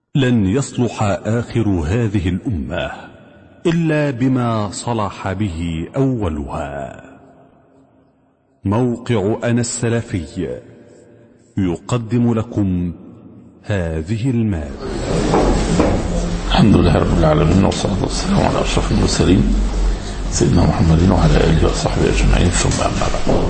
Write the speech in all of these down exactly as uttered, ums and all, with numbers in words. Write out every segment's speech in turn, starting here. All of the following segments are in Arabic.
لن يصلح آخر هذه الأمة إلا بما صلح به أولها. موقع أنا السلفي يقدم لكم هذه المادة. الحمد لله رب العالمين، والصلاة والسلام على أشرف المرسلين سيدنا محمد وعلى آله وصحبه أجمعين، ثم أما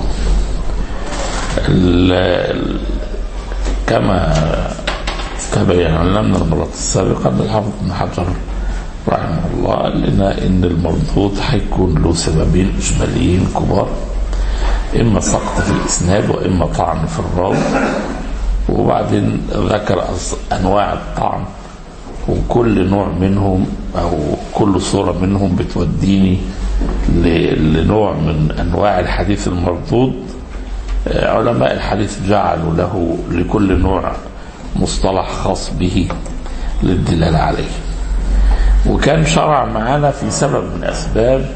بعد. كما تبين لنا من المرات السابقة أن الحافظ ابن حجر رحمه الله قال لنا إن المردود هيكون له سببين إجماليين كبار، إما سقط في الإسناد وإما طعن في الراوي. وبعدين ذكر أنواع الطعن، وكل نوع منهم أو كل صورة منهم بتوديني لنوع من أنواع الحديث المردود. علماء الحديث جعلوا له لكل نوع مصطلح خاص به للدلالة عليه. وكان شرع معنا في سبب من أسباب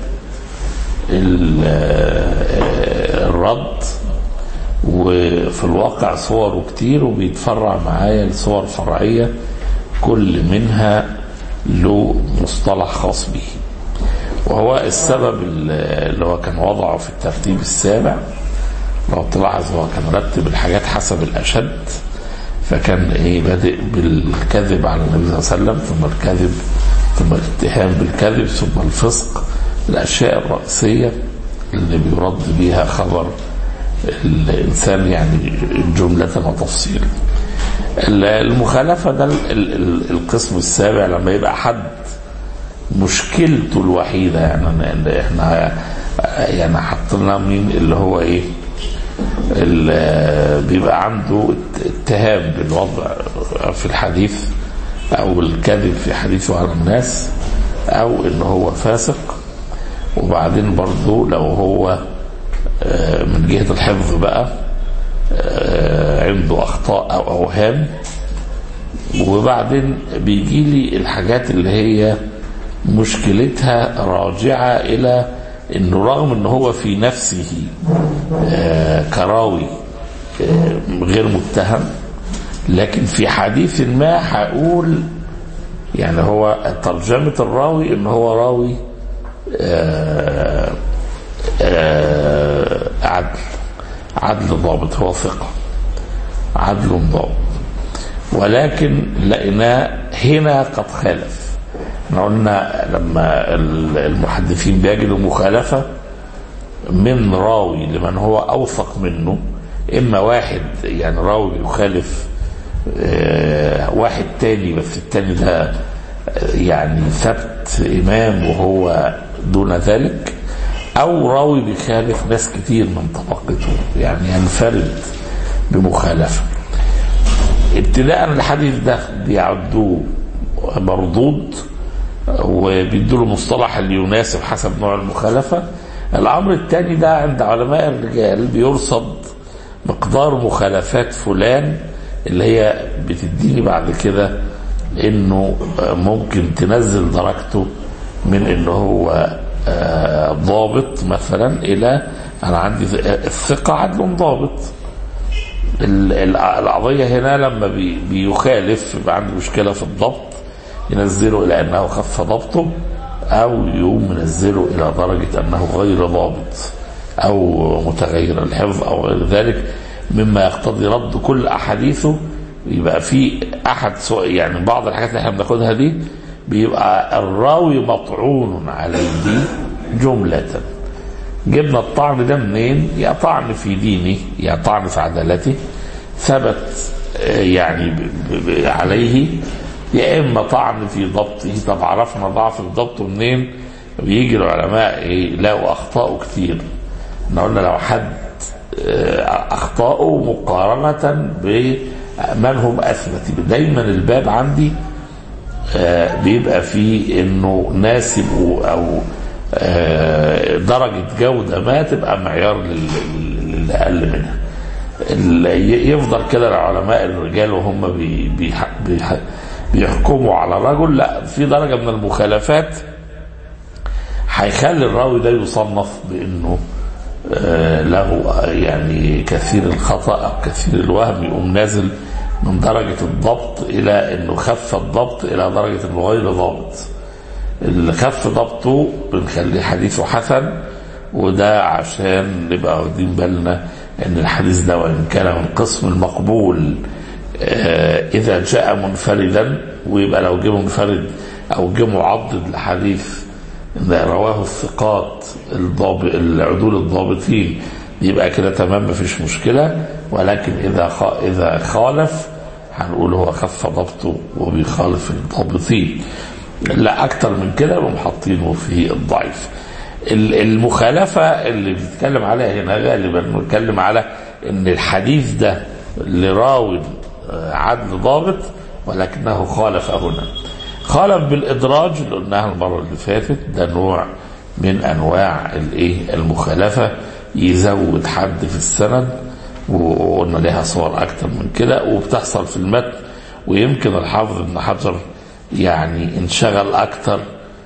الرد، وفي الواقع صوره كتير وبيتفرع معايا لصور فرعية كل منها له مصطلح خاص به. وهو السبب اللي هو كان وضعه في الترتيب السابع. لو تلاحظ هو كان رتب الحاجات حسب الأشد، فكان ايه بادئ بالكذب على النبي صلى الله عليه وسلم، ثم الكذب، ثم الاتهام بالكذب، ثم الفسق، الأشياء الرئيسية اللي بيرد بيها خبر الإنسان يعني جملة وتفصيلا. المخالفة ده القسم السابع، لما يبقى حد مشكلته الوحيدة، يعني احنا يعني حطلنا مين اللي هو ايه اللي بيبقى عنده اتهام بالوضع في الحديث او الكذب في حديثه على الناس، او ان هو فاسق. وبعدين برضو لو هو من جهة الحفظ بقى عنده اخطاء او اوهام. وبعدين بيجي لي الحاجات اللي هي مشكلتها راجعة الى انه رغم ان هو في نفسه كراوي غير متهم، لكن في حديث ما هقول يعني هو ترجمة الراوي ان هو راوي عدل عدل ضابط، هو ثقة عدل ضابط، ولكن لقيناه هنا قد خالف. احنا قلنا لما المحدثين بيجدوا مخالفة من راوي لمن هو أوثق منه، إما واحد يعني راوي يخالف واحد تاني، بس التاني ده يعني ثبت إمام وهو دون ذلك، أو راوي بيخالف ناس كتير من طبقته، يعني ينفرد بمخالفة. ابتداء الحديث ده بيعدوه مردود وبيدوا مصطلح اللي يناسب حسب نوع المخالفة. الأمر الثاني ده عند علماء الرجال بيرصد مقدار مخالفات فلان اللي هي بتديني بعد كده انه ممكن تنزل درجته من انه هو ضابط مثلا الى انا عندي الثقة عدل ضابط. القضية هنا لما بيخالف يبقى عنده مشكلة في الضبط، ينزله الى انه خف ضبطه، او يوم منزله الى درجة انه غير ضابط او متغير الحفظ او غير ذلك، مما يقتضي رد كل احاديثه. يبقى في احد يعني بعض الحاجات اللي احنا بناخدها دي بيبقى الراوي مطعون عليه جملة. جبنا الطعن ده منين؟ يا طعن في دينه، يا طعن في عدالته ثبت يعني عليه، يا اما طعن في ضبطه. طب عرفنا ضعف في ضبطه منين؟ بيجي العلماء ايه لقوا اخطاءه كتير. احنا قلنا لو حد اخطاءه مقارنة بمن هم اثبت، دايما الباب عندي بيبقى فيه انه ناسب او درجة جودة ما تبقى معيار للأقل منها. يفضل كده العلماء الرجال وهم بي بي بي بيحكموا على الرجل، لا، في درجة من المخالفات هيخلي الراوي ده يصنف بانه له يعني كثير الخطأ او كثير الوهم، يقوم نازل من درجة الضبط إلى أنه خف الضبط إلى درجة أنه غير ضابط. اللي خف ضبطه بنخليه حديثه حسن، وده عشان نبقى واخدين بالنا أن الحديث ده وإن كان من قسم المقبول إذا جاء منفردا، ويبقى لو جه منفرد أو جه معضد لحديث رواه الثقات الضابط العدول الضابطين يبقى كده تمام مفيش مشكلة. ولكن إذا إذا خالف هنقول هو خف ضبطه وبيخالف الضابطين. لا أكتر من كده ومحطينه في الضعيف. المخالفة اللي بيتكلم عليها هنا غالبا بنتكلم على إن الحديث ده لراوي عدل ضابط ولكنه خالف هنا. خالف بالإدراج اللي قلناها المرة اللي فاتت، ده نوع من أنواع الإيه المخالفة، يزود حد في السند، وقلنا لها صور أكتر من كده وبتحصل في المتن. ويمكن الحافظ ابن حجر يعني انشغل أكتر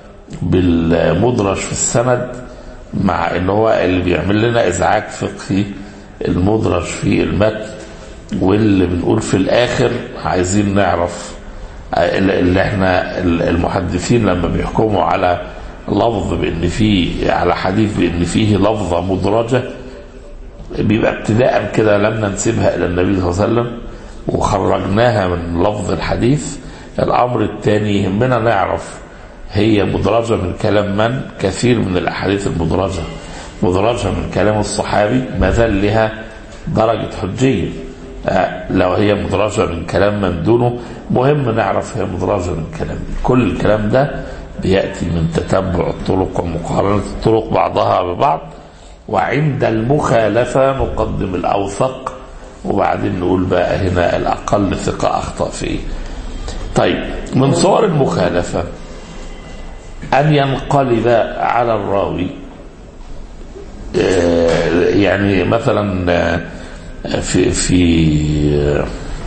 بالمدرج في السند، مع إن هو اللي بيعمل لنا إزعاج فقهي المدرج في المتن، واللي بنقول في الآخر عايزين نعرف اللي احنا المحدثين لما بيحكموا على لفظ بان فيه على حديث بان فيه لفظه مدرجه، بيبقى ابتداء كده لم ننسبها الى النبي صلى الله عليه وسلم وخرجناها من لفظ الحديث. الامر الثاني يهمنا نعرف هي مدرجه من كلام من. كثير من الاحاديث المدرجه مدرجه من كلام الصحابي ما زال لها درجه حجيه. لو هي مدرجة من كلام من دونه مهم نعرف هي مدرجة من كلام. كل الكلام ده بيأتي من تتبع الطرق ومقارنة الطرق بعضها ببعض، وعند المخالفة نقدم الأوثق وبعدين نقول بقى هنا الأقل ثقة أخطأ فيه. طيب، من صور المخالفة أن ينقلب على الراوي، يعني مثلا في في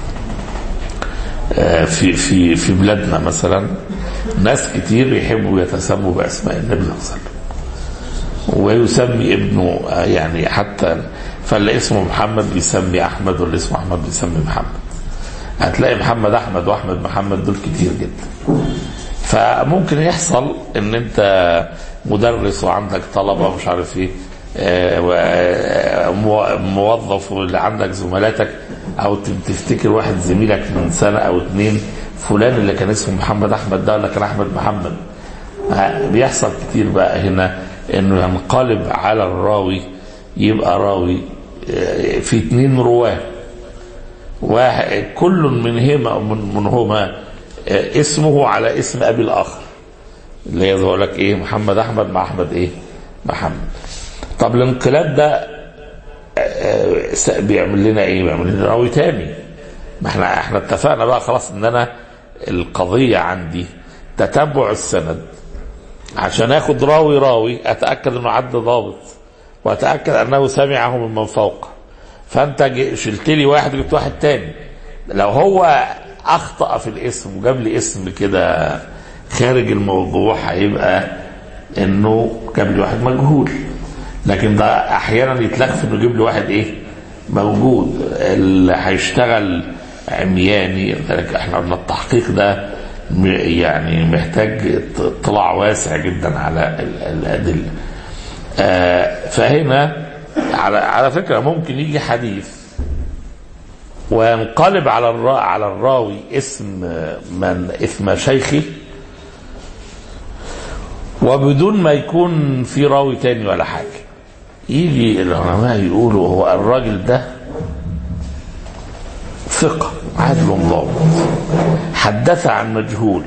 في في في بلادنا مثلا ناس كتير يحبوا يتسموا باسماء النبي صلى الله عليه وسلم، ويسمي ابنه يعني حتى فاللي اسمه محمد بيسمي احمد، واللي اسمه احمد بيسمي محمد. هتلاقي محمد احمد واحمد محمد دول كتير جدا. فممكن يحصل ان انت مدرس وعندك طلبه مش عارف ايه، موظف واللي عندك زملاتك، او تفتكر واحد زميلك من سنة او اتنين فلان اللي كان اسمه محمد احمد ده ولا كان احمد محمد. بيحصل كتير بقى هنا انه ينقلب على الراوي، يبقى راوي في اتنين رواه، واحد كل منهما منهما اسمه على اسم ابي الاخر، اللي يقول لك ايه محمد احمد مع احمد ايه محمد. طب الانقلاب ده بيعمل لنا ايه؟ بيعمل لنا راوي تاني. ما احنا احنا اتفقنا بقى خلاص ان انا القضيه عندي تتبع السند عشان اخد راوي راوي اتاكد انه عد ضابط واتاكد انه سمعه ممن فوق. فانت شلت لي واحد وجبت واحد تاني. لو هو اخطا في الاسم وجاب لي اسم كده خارج الموضوع هيبقى انه جاب لي واحد مجهول، لكن ده احيانا يتلخف انه يجيب لي واحد ايه موجود اللي هيشتغل عمياني. احنا قلنا التحقيق ده يعني محتاج اطلاع واسع جدا على الادله. آه فهنا على على فكره ممكن يجي حديث وينقلب على الرا على الراوي اسم من اسم شيخي وبدون ما يكون في راوي تاني ولا حاجه. يجي العلماء يقولوا هو الراجل ده ثقة عدل ضابط حدث عن مجهول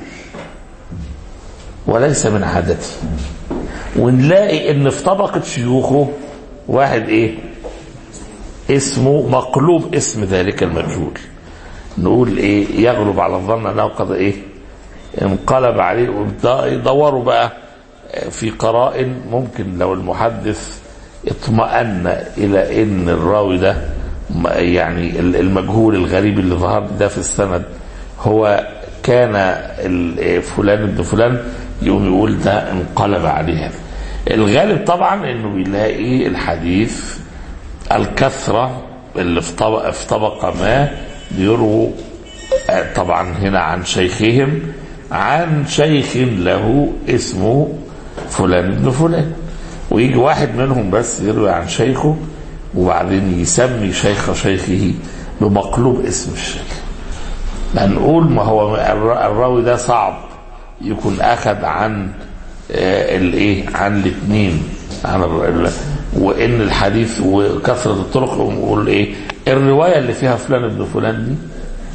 وليس من عادته، ونلاقي ان في طبقة شيوخه واحد ايه اسمه مقلوب اسم ذلك المجهول، نقول ايه يغلب على الظن انه قد ايه انقلب عليه. ويدوروا بقى في قرائن ممكن لو المحدث اطمأن الى ان الراوي ده يعني المجهول الغريب اللي ظهر ده في السند هو كان فلان ابن فلان، يقوم يقول ده انقلب عليها. الغالب طبعا انه بيلاقي الحديث الكثرة اللي في طبقة, في طبقة ما بيروا طبعا هنا عن شيخهم عن شيخ له اسمه فلان ابن فلان، ويجي واحد منهم بس يروي عن شيخه وبعدين يسمي شيخ شيخه بمقلوب اسم الشيخ. هنقول ما هو الراوي ده صعب يكون اخذ عن الايه عن الاثنين، عن وان الحديث وكثره الطرق، ونقول ايه الروايه اللي فيها فلان ابن فلان دي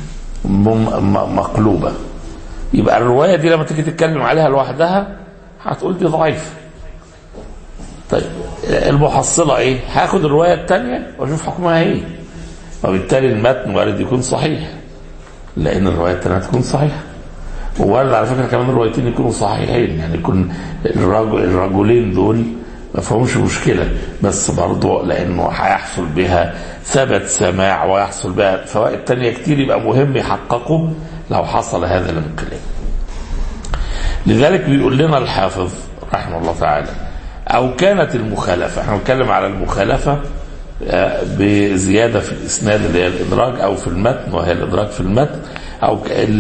مقلوبه، يبقى الروايه دي لما تيجي تتكلم عليها لوحدها هتقول دي ضعيفه. طيب المحصله ايه؟ هاخد الروايه الثانيه واشوف حكمها ايه، وبالتالي المتن وارد يكون صحيح لان الروايه الثانيه تكون صحيحه، ووارد على فكره كمان الروايتين يكونوا صحيحين، يعني يكون الرجل الرجلين دول ما فيهمش مشكله، بس برضه لانه هيحصل بها ثبت سماع ويحصل بها فوائد ثانيه كتير، يبقى مهم يحققوا لو حصل هذا الانقلاب. لذلك بيقول لنا الحافظ رحمه الله تعالى او كانت المخالفه، احنا بنتكلم على المخالفه بزياده في الاسناد اللي هي الادراج، او في المتن وهي الادراج في المتن، او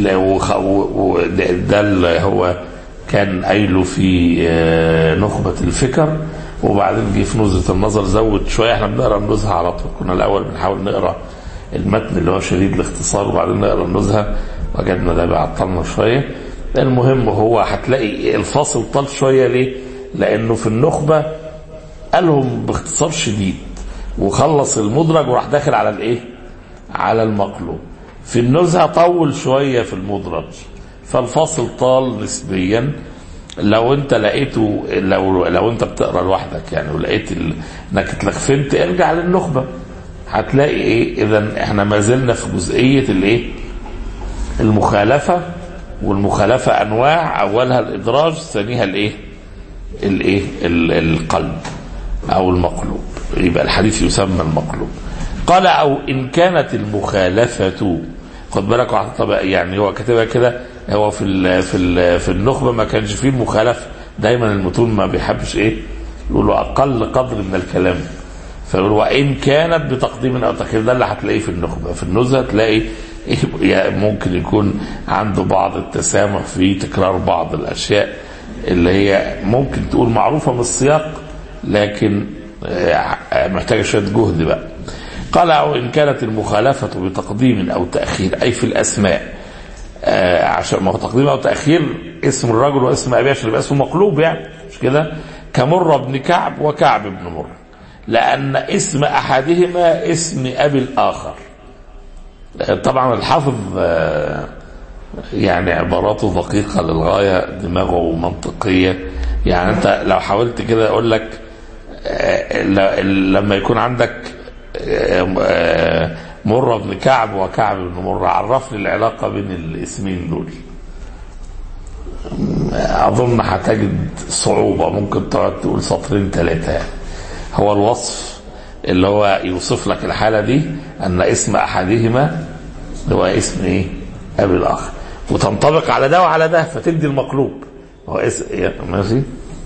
ده اللي هو كان قايله في نخبه الفكر، وبعدين جه في نزهه النظر زود شويه. احنا بنقرا النزهه على طول، كنا الاول بنحاول نقرا المتن اللي هو شديد الاختصار وبعدين نقرا النزهه، وجدنا ده بيعطلنا شويه. المهم هو هتلاقي الفاصل طال شويه، ليه؟ لانه في النخبه قالهم باختصار شديد وخلص المدرج وراح داخل على الايه؟ على المقلوب. في النزهه طول شويه في المدرج، فالفاصل طال نسبيا. لو انت لقيته لو لو انت بتقرا لوحدك يعني ولقيت انك اتلخفنت ارجع للنخبه، هتلاقي ايه؟ اذا احنا ما زلنا في جزئيه الايه؟ المخالفه، والمخالفه انواع، اولها الادراج، ثانيها الايه؟ الايه؟ القلب او المقلوب، يبقى الحديث يسمى المقلوب. قال او ان كانت المخالفه، خد بالك طبعا يعني هو كاتبها كده، هو في ال في ال في النخبه ما كانش فيه المخالفه، دايما المتون ما بيحبش ايه يقولوا اقل قدر من الكلام، فيقول وان كانت بتقديم او تاخير، ده اللي هتلاقيه في النخبه. في النزهه تلاقي إيه؟ ممكن يكون عنده بعض التسامح في تكرار بعض الاشياء اللي هي ممكن تقول معروفه من السياق لكن محتاجه شويه جهد بقى. قال او ان كانت المخالفه بتقديم او تاخير، اي في الاسماء، آه عشان ما هو تقديم او تاخير اسم الرجل واسم ابي عشان يبقى اسمه مقلوب، يعني مش كده؟ كمر بن كعب وكعب بن مر، لان اسم احدهما اسم ابي الاخر. طبعا الحافظ آه يعني عباراته دقيقه للغايه، دماغه منطقيه. يعني انت لو حاولت كده اقول لك آه لما يكون عندك مر بن كعب وكعب بن مر، عرف لي العلاقة بين الاسمين دول، أظن هتجد صعوبة، ممكن تقعد تقول سطرين ثلاثة. هو الوصف اللي هو يوصف لك الحالة دي أن اسم أحدهما هو اسم إيه؟ أبي الآخر، وتنطبق على ده وعلى ده فتدي المقلوب. هو اسم ماشي،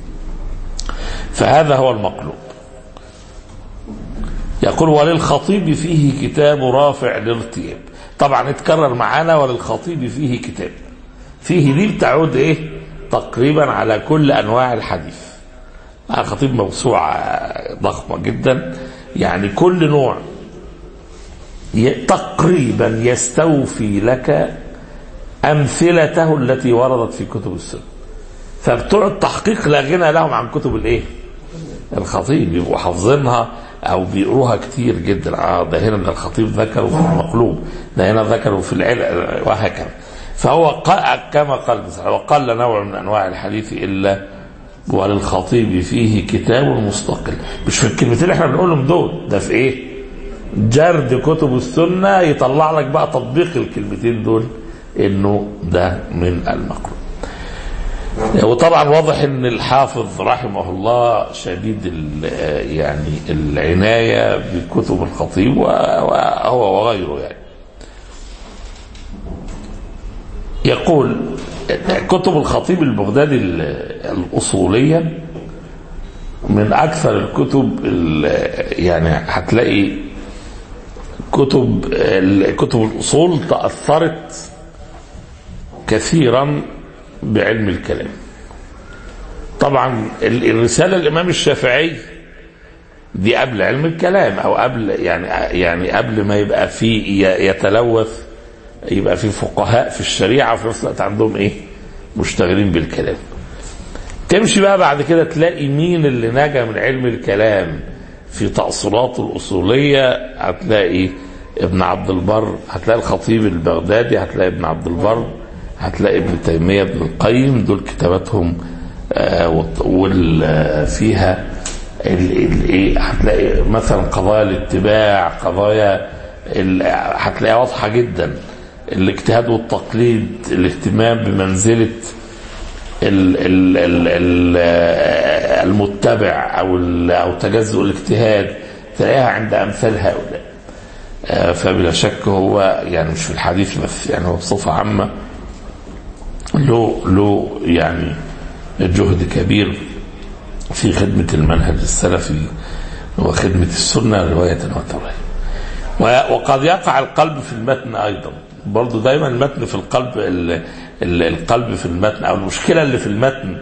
فهذا هو المقلوب. يقول وللخطيب فيه كتاب رافع للارتياب. طبعا اتكرر معانا وللخطيب فيه كتاب، فيه دي بتعود ايه؟ تقريبا على كل انواع الحديث. الخطيب موسوعة ضخمة جدا، يعني كل نوع تقريبا يستوفي لك امثلته التي وردت في كتب السنة. فبتوع التحقيق لا غنى لهم عن كتب الايه؟ الخطيب، يبقوا حافظينها او بيقروها كتير جدا. اه ده هنا الخطيب ذكره في المقلوب، ده هنا ذكره في العلل، وهكذا. فهو كما قال وقال نوع من انواع الحديث الا وللخطيب فيه كتاب مستقل. مش في الكلمتين اللي احنا بنقولهم دول، ده في ايه؟ جرد كتب السنه يطلع لك بقى تطبيق الكلمتين دول انه ده من المقلوب. وطبعا واضح ان الحافظ رحمه الله شديد يعني العناية بكتب الخطيب وهو وغيره. يعني يقول كتب الخطيب البغدادي الأصولية من أكثر الكتب، يعني هتلاقي كتب كتب الأصول تأثرت كثيرا بعلم الكلام. طبعا الرسالة الإمام الشافعي دي قبل علم الكلام، أو قبل يعني يعني قبل ما يبقى في يتلوث، يبقى في فقهاء في الشريعة وفي نفس الوقت عندهم إيه مشتغلين بالكلام. تمشي بقى بعد كده تلاقي مين اللي نجا من علم الكلام في تأصيلاته الأصولية. هتلاقي ابن عبد البر، هتلاقي الخطيب البغدادي، هتلاقي ابن عبد البر، هتلاقي ابن تيمية، ابن القيم. دول كتاباتهم وفيها الايه، هتلاقي مثلا قضايا الاتباع، قضايا هتلاقيها واضحة جدا. الاجتهاد والتقليد، الاهتمام بمنزلة المتبع او او تجزؤ الاجتهاد، تلاقيها عند امثال هؤلاء. فبلا شك هو يعني مش في الحديث بس، يعني هو بصفة عامة له له يعني جهد كبير في خدمة المنهج السلفي وخدمة السنة رواية وترواية. وقد يقع القلب في المتن أيضا، برضو دايما المتن في القلب، القلب في المتن أو المشكلة اللي في المتن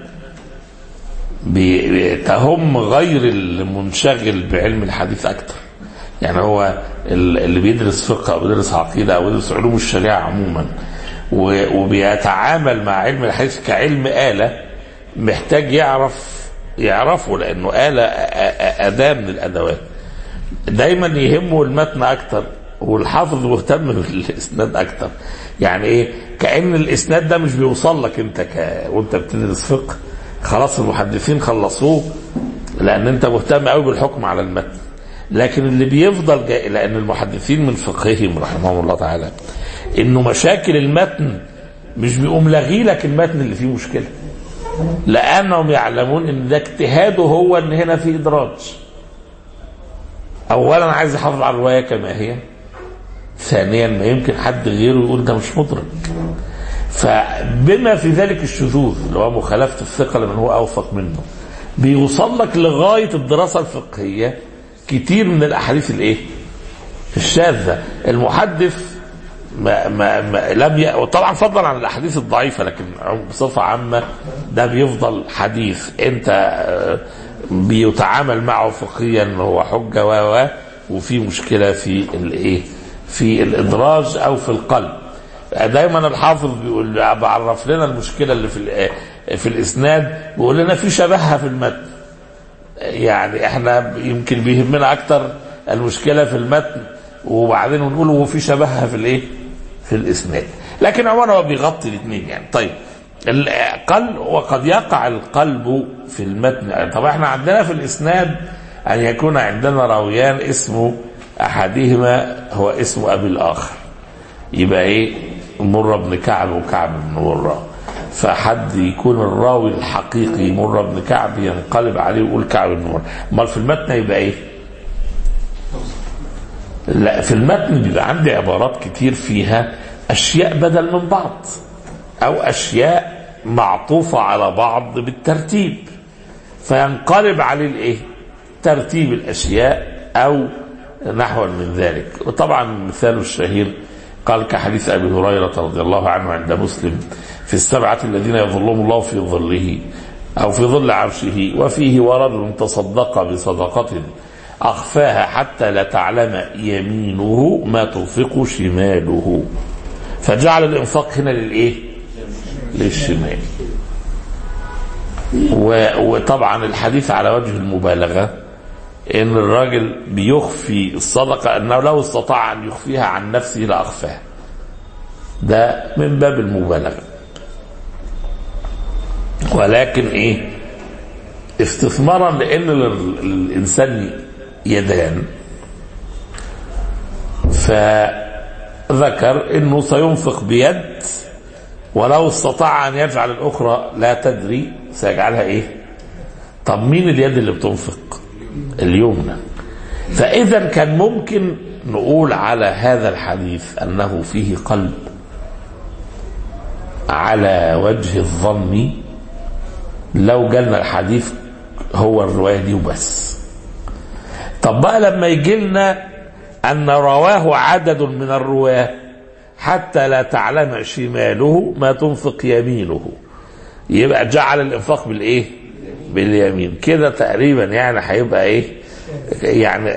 بتهم غير المنشغل بعلم الحديث أكتر. يعني هو اللي بيدرس فقه أو بيدرس عقيدة أو بيدرس علوم الشريعة عموما وبيتعامل مع علم الحديث كعلم آلة، محتاج يعرف يعرفه لأنه آلة أداة من الأدوات. دايما يهمه المتن أكتر، والحافظ مهتم بالإسناد أكتر. يعني إيه؟ كأن الإسناد ده مش بيوصل لك أنت ك... وأنت بتدرس فقه، خلاص المحدثين خلصوه لأن أنت مهتم قوي بالحكم على المتن. لكن اللي بيفضل جاي، لأن المحدثين من فقههم رحمهم الله تعالى إنه مشاكل المتن مش بيقوم لغي لك المتن اللي فيه مشكلة، لأنهم يعلمون إن ده اجتهاده هو إن هنا في إدراج. أولا عايز يحافظ على الرواية كما هي، ثانيا ما يمكن حد غيره يقول ده مش مدرك. فبما في ذلك الشذوذ اللي هو مخالفة الثقة لمن هو أوثق منه، بيوصل لك لغاية الدراسة الفقهية كتير من الأحاديث الإيه؟ الشاذة. المحدث ما ما ما لم ي... وطبعا فضلا عن الأحاديث الضعيفة، لكن بصفة عامة ده بيفضل حديث أنت بيتعامل معه فقهيا هو حجة و وفي مشكلة في الإيه؟ في الإدراج أو في القلب. دايما الحافظ بيقول بعرف لنا المشكلة اللي في في الإسناد، بيقول لنا في شبهها في المتن. يعني احنا يمكن بيهمنا أكتر المشكلة في المتن، وبعدين نقول هو في شبهها في الإيه؟ في الإسناد. لكن عموما هو بيغطي الاثنين يعني. طيب القلب، وقد يقع القلب في المتن. طبعا احنا عندنا في الإسناد أن يكون عندنا راويان اسمه أحدهما هو اسم أبي الآخر، يبقى إيه؟ مرة بن كعب وكعب بن مرة. فحد يكون الراوي الحقيقي مرة بن كعب ينقلب عليه ويقول كعب بن مرة. امال في المتن يبقى إيه؟ لا، في المتن بيبقى عندي عبارات كتير فيها أشياء بدل من بعض، أو أشياء معطوفة على بعض بالترتيب، فينقلب عليه الإيه؟ ترتيب الأشياء أو نحو من ذلك. وطبعا مثال الشهير قال كحديث أبي هريرة رضي الله عنه عند مسلم في السبعة الذين يظلهم الله في ظله أو في ظل عرشه، وفيه ورجل تصدق بصدقة أخفاها حتى لا تعلم يمينه ما تنفق شماله، فجعل الإنفاق هنا للإيه؟ للشمال. وطبعا الحديث على وجه المبالغة ان الراجل بيخفي الصدقة، انه لو استطاع ان يخفيها عن نفسه لاخفاها، ده من باب المبالغة. ولكن ايه؟ استثمارا لان الانسان يدان، فذكر انه سينفق بيد، ولو استطاع ان يجعل الاخرى لا تدري سيجعلها ايه؟ طب مين اليد اللي بتنفق؟ اليمنى. فإذا كان ممكن نقول على هذا الحديث أنه فيه قلب على وجه الظن لو جالنا الحديث هو الرواية دي وبس. طب بقى لما يجي لنا أن رواه عدد من الرواه حتى لا تعلم شماله ما تنفق يمينه. يبقى جعل الإنفاق بالإيه؟ باليمين. كده تقريبا يعني هيبقى إيه؟ يعني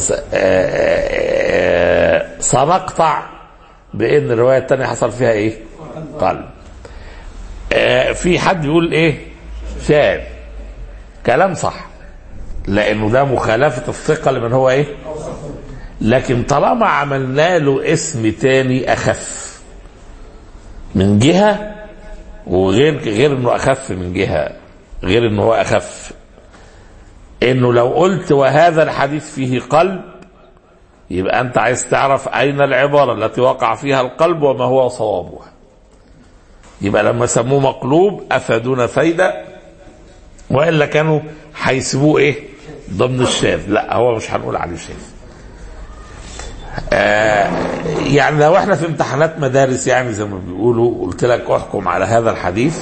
سنقطع بأن الرواية الثانية حصل فيها إيه؟ قلب. في حد بيقول إيه؟ شاذ. كلام صح، لأنه ده مخالفة الثقة لمن هو إيه؟ لكن طالما عملنا له اسم تاني أخف من جهة، وغير غير انه اخف من جهه، غير انه هو اخف، انه لو قلت وهذا الحديث فيه قلب، يبقى انت عايز تعرف اين العباره التي وقع فيها القلب وما هو صوابها. يبقى لما سموه مقلوب افادونا فايده، والا كانوا هيسيبوه ايه؟ ضمن الشاذ. لا، هو مش هنقول عليه شاذ. آه يعني لو احنا في امتحانات مدارس يعني زي ما بيقولوا، قلت لك احكم على هذا الحديث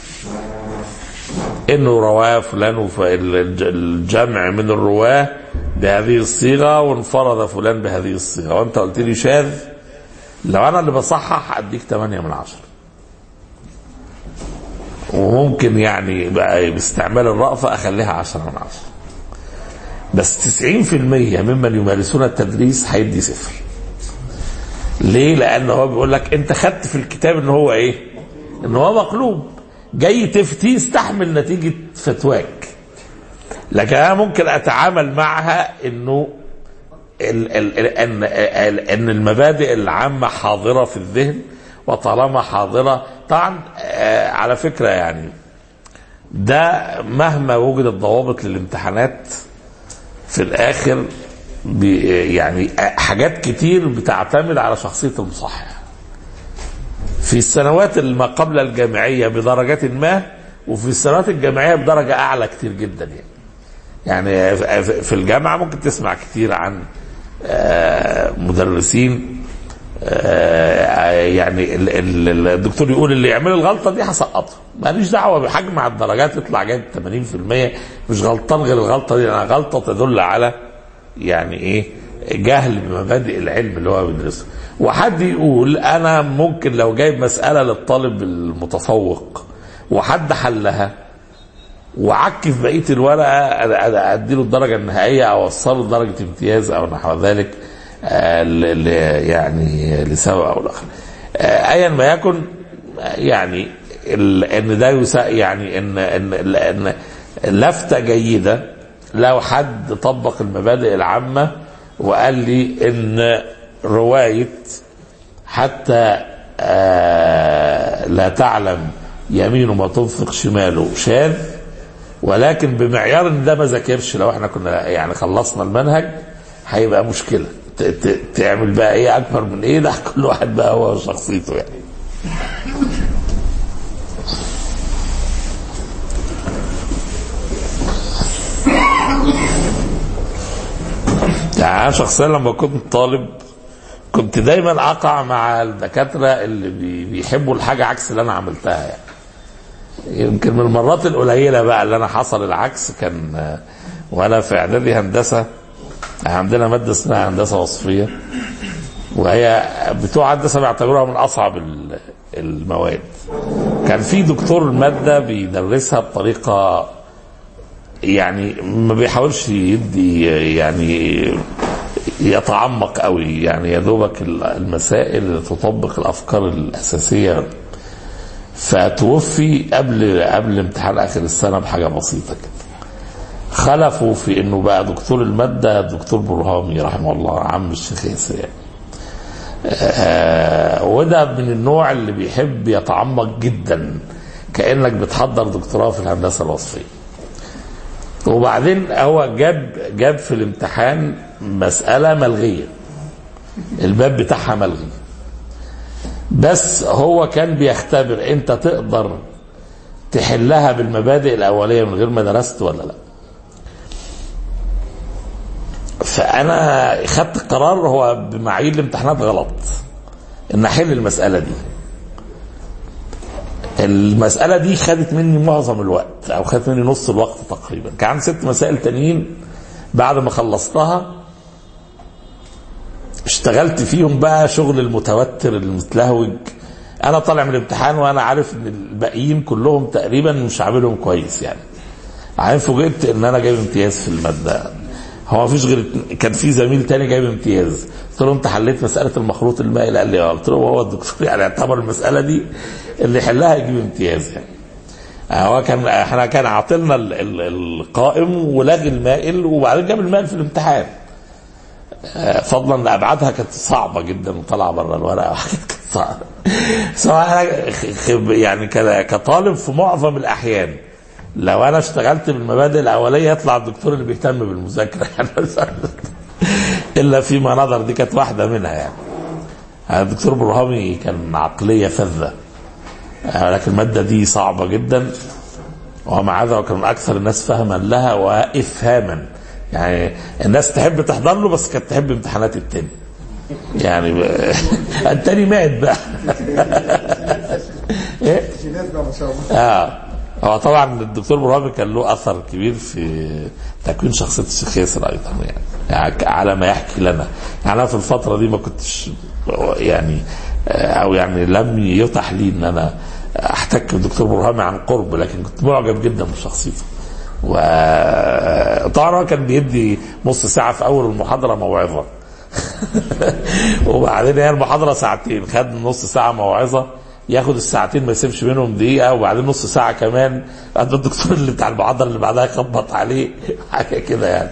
انه رواه فلان الجمع من الرواه بهذه الصيغه وانفرد فلان بهذه الصيغه، وانت قلت لي شاذ، لو انا اللي بصحح اديك ثمانية من عشرة. وممكن يعني بقى باستعمال الرأفة اخليها عشرة من عشرة. بس تسعين في المية ممن يمارسون التدريس هيدي صفر. ليه؟ لأن هو بيقول لك أنت خدت في الكتاب إن هو إيه؟ إن هو مقلوب، جاي تفتي استحمل نتيجة فتواك. لكن أنا ممكن أتعامل معها إنه ال ال ال إن, ال إن المبادئ العامة حاضرة في الذهن، وطالما حاضرة طبعا آه على فكرة يعني ده مهما وجدت ضوابط للامتحانات في الاخر يعني حاجات كتير بتعتمد على شخصية المصحح. في السنوات ما قبل الجامعية بدرجات ما، وفي السنوات الجامعية بدرجة اعلى كتير جدا. يعني يعني في الجامعة ممكن تسمع كتير عن مدرسين يعني الدكتور يقول اللي يعمل الغلطة دي هسقطه، ماليش دعوة بحجم على الدرجات، يطلع جايب ثمانين في المية مش غلطان غير الغلطة دي، لأنها غلطة تدل على يعني ايه؟ جهل بمبادئ العلم اللي هو بيدرسه. وحد يقول انا ممكن لو جايب مسألة للطالب المتفوق وحد حلها وعكف بقية الورقة اديله الدرجة النهائية او اوصله لدرجة امتياز او نحو ذلك، يعني لسبب او الاخر. ايا ما يكن، يعني ان ده يعني ان ان ان لفتة جيدة لو حد طبق المبادئ العامة وقال لي ان رواية حتى لا تعلم يمينه ما تنفق شماله شاذ، ولكن بمعيار ان ده ما ذاكرش، لو احنا كنا يعني خلصنا المنهج هيبقى مشكلة. تعمل بقى ايه اكبر من ايه؟ ده كل واحد بقى هو شخصيته يعني. يعني انا شخصيا لما كنت طالب كنت دايما اقع مع الدكاتره اللي بيحبوا الحاجه عكس اللي انا عملتها. يعني يمكن من المرات القليله بقى اللي انا حصل العكس كان وانا في اعدادي هندسه، عندنا ماده اسمها هندسه وصفيه، وهي بتوع هندسه بيعتبروها من اصعب المواد. كان في دكتور الماده بيدرسها بطريقه يعني ما بيحاولش يدي يعني يتعمق قوي، يعني يا دوبك المسائل اللي تطبق الافكار الاساسيه. فتوفي قبل قبل امتحان اخر السنه بحاجه بسيطه كده. خلفوا في انه بقى دكتور الماده الدكتور برهامي رحمه الله، عم الشيخ ياسر يعني. آه وده من النوع اللي بيحب يتعمق جدا، كانك بتحضر دكتوراه في الهندسه الوصفيه. وبعدين هو جاب جاب في الامتحان مسألة ملغية، الباب بتاعها ملغي، بس هو كان بيختبر انت تقدر تحلها بالمبادئ الأولية من غير ما درست ولا لا. فأنا خدت قرار هو بمعايير الامتحانات غلط ان احل المسألة دي. المسألة دي خدت مني معظم الوقت، او خدت مني نص الوقت تقريبا. كان ست مسائل تانيين بعد ما خلصتها اشتغلت فيهم بقى شغل المتوتر المتلهوج. انا طالع من الامتحان وانا عارف ان الباقيين كلهم تقريبا مش عاملهم كويس يعني. عارف فوجئت ان انا جايب امتياز في الماده. هو ما فيش غير كان في زميل تاني جايب امتياز. قلت له انت حليت مساله المخروط المائي؟ قال لي اه. قلت له هو الدكتور يعني اعتبر المساله دي اللي يحلها يجيب امتياز يعني. هو كان احنا كان عاطلنا القائم ولغي المائل وبعدين جاب المائل في الامتحان. فضلا ان ابعادها كانت صعبه جدا وطلع بره الورقه وحاجات كانت صعبه. سواء يعني كطالب في معظم الاحيان لو انا اشتغلت بالمبادئ الاوليه يطلع الدكتور اللي بيهتم بالمذاكره يعني. الا فيما نظر دي كانت واحده منها يعني. الدكتور برهامي كان عقليه فذه لكن الماده دي صعبه جدا ومع ذلك كان من اكثر الناس فهما لها وافهاما يعني. الناس تحب تحضر له بس كانت تحب امتحانات التاني يعني. ب... التاني مات بقى. ايه اه هو طبعا الدكتور برهامي كان له اثر كبير في تكوين شخصيه الشيخ ياسر ايضا يعني. يعني على ما يحكي لنا يعني انا في الفتره دي ما كنتش يعني او يعني لم يتح لي ان انا احتك بالدكتور برهامي عن قرب لكن كنت معجب جدا بشخصيته. وطبعا كان بيدي نص ساعه في اول المحاضره موعظه وبعدين هي المحاضره ساعتين خد نص ساعه موعظه ياخد الساعتين ما يسيبش منهم دقيقه وبعدين نص ساعه كمان قد الدكتور اللي بتاع المحاضره اللي بعدها يخبط عليه حاجه كده يعني.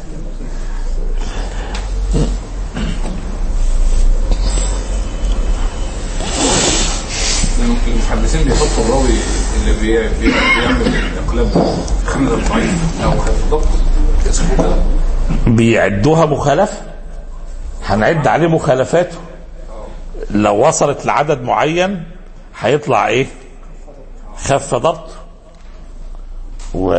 المحدثين بيحطوا الراوي اللي بي بي بيعمل الاقلاب خمسة ضعيف او ضبط اسمه بيعدوها مخالفه. هنعد عليه مخالفاته لو وصلت لعدد معين هيطلع ايه؟ خف ضبط. و...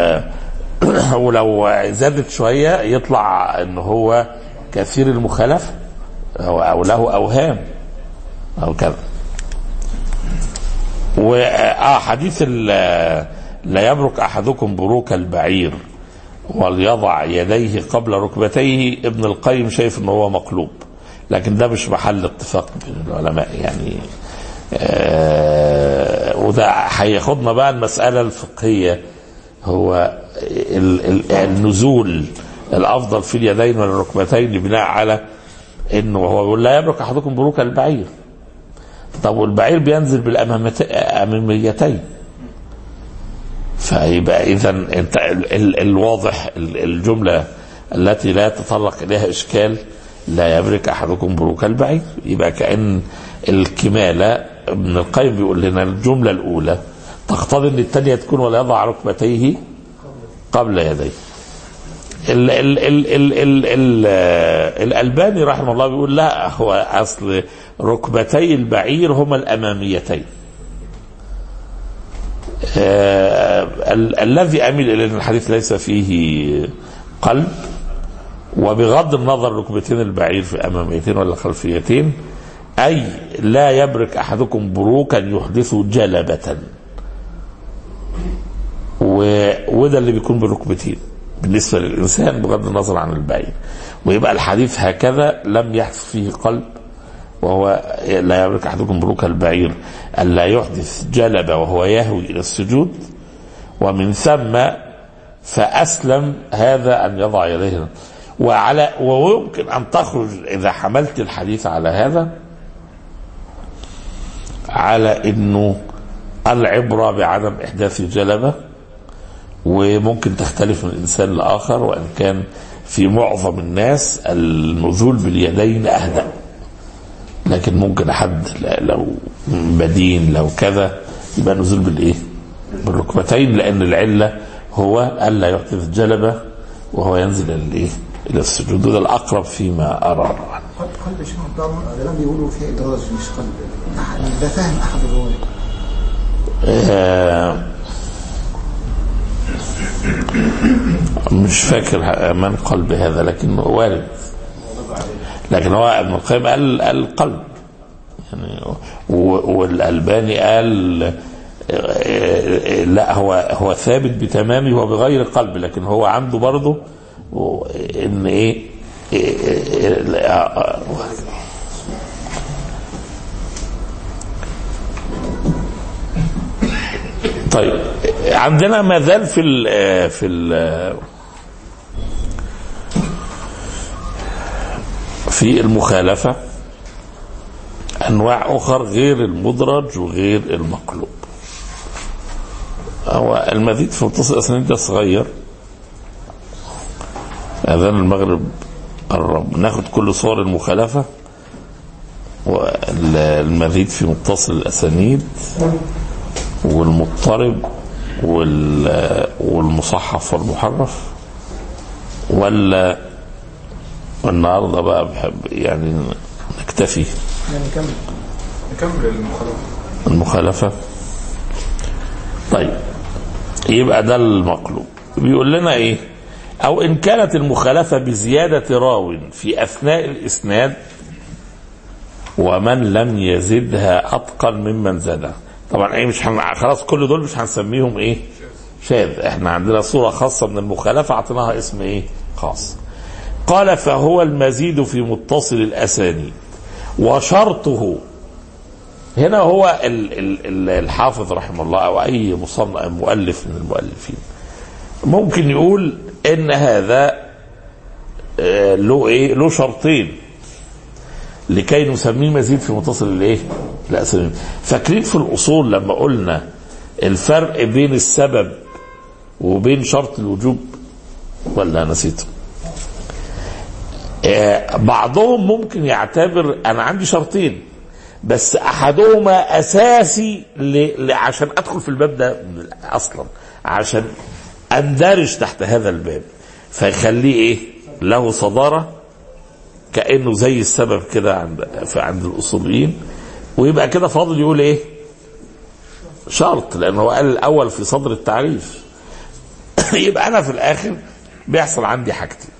ولو زادت شويه يطلع ان هو كثير المخالفه او له اوهام او كذا. وآه حديث لا يبرك أحدكم بروك البعير وليضع يديه قبل ركبتيه. ابن القيم شايف انه هو مقلوب لكن ده مش محل اتفاق بين العلماء يعني. آه وده هياخدنا بقى المسألة الفقهية هو النزول الأفضل في اليدين والركبتين بناء على انه هو يقول لا يبرك أحدكم بروك البعير. طب والبعير بينزل بالأماميتين فيبقى إذا انت الواضح الجملة التي لا يتطرق إليها إشكال لا يبرك أحدكم بروك البعير يبقى كأن الكمالة. ابن القيم بيقول لنا الجملة الأولى تقتضي أن الثانية تكون ولا يضع ركبتيه قبل يديه. ال ال ال ال ال ال الألباني رحمه الله بيقول لا هو أصل ركبتي البعير هما الأماميتين. آه ال الذي أميل إلى أن الحديث ليس فيه قلب وبغض النظر ركبتين البعير في أماميتين ولا خلفيتين أي لا يبرك أحدكم بروكا يحدث جلبة وده اللي بيكون بالركبتين بالنسبة للإنسان بغض النظر عن البعير. ويبقى الحديث هكذا لم يحدث فيه قلب وهو لا يبرك أحدكم بروك البعير ألا يحدث جلبة وهو يهوي إلى السجود. ومن ثم فأسلم هذا أن يضع يديه. وعلى ويمكن أن تخرج إذا حملت الحديث على هذا على إنه العبرة بعدم إحداث جلبة وممكن تختلف من إنسان لآخر وإن كان في معظم الناس النزول باليدين أهدأ لكن ممكن حد لو بدين لو كذا يبقى نزول بالإيه بالركبتين لأن العلة هو ألا يحدث جلبة وهو ينزل الإيه إلى السجود. وده الأقرب فيما أرى. قلب الشيخ عبد الله ده بيقولوا فيه إدراج مش قلب ده فاهم أحد الرواية. آه مش فاكر من قال بهذا لكنه وارد. لكن هو ابن القيم قال القلب يعني والألباني قال لا هو هو ثابت بتمامه وبغير قلب لكن هو عنده برضه ان ايه طيب عندنا ما زال في ال في ال في المخالفة أنواع أخر غير المدرج وغير المقلوب. هو المزيد في متصل الأسانيد ده صغير، أذان المغرب قرب، ناخد كل صور المخالفة، والمزيد في متصل الأسانيد والمضطرب والمصحف والمحرف، ولا النهارده بقى بحب يعني نكتفي يعني نكمل نكمل المخالفة المخالفة طيب يبقى ده المقلوب. بيقول لنا ايه؟ او ان كانت المخالفة بزيادة راو في اثناء الاسناد ومن لم يزدها اتقن ممن زادها. طبعا ايه مش هن... خلاص كل دول مش هنسميهم ايه شاذ، احنا عندنا صورة خاصة من المخالفة اعطيناها اسم ايه خاص. قال فهو المزيد في متصل الاسانيد وشرطه. هنا هو ال ال الحافظ رحمه الله او اي مصنف مؤلف من المؤلفين ممكن يقول ان هذا له ايه له شرطين لكي نسميه مزيد في متصل الايه الاسانيد. فاكرين في الاصول لما قلنا الفرق بين السبب وبين شرط الوجوب ولا نسيته؟ بعضهم ممكن يعتبر انا عندي شرطين بس احدهما اساسي ل... عشان ادخل في الباب ده اصلا، عشان اندرج تحت هذا الباب، فيخليه ايه له صدارة كأنه زي السبب كده عند عند الاصوليين، ويبقى كده فاضل يقول ايه شرط لانه قال الاول في صدر التعريف. يبقى انا في الاخر بيحصل عندي حاجتين،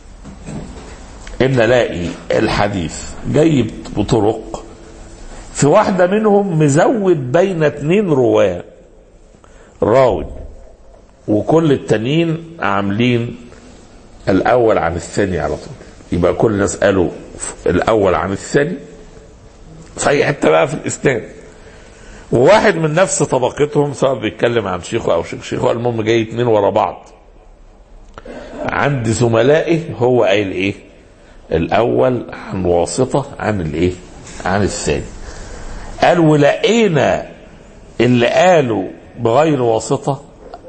ان الاقي الحديث جاي بطرق في واحدة منهم مزود بين اتنين رواه راوي وكل التانيين عاملين الاول عن الثاني على طول، يبقى كل الناس قالوا الاول عن الثاني في اي حته بقى في الاسناد، وواحد من نفس طبقتهم سواء بيتكلم عن شيخه او شيخ شيخه المهم جاي اتنين ورا بعض عند زملائه هو قايل ايه الاول عن واسطه عن الايه عن الثاني. قال ولقينا اللي قالوا بغير واسطه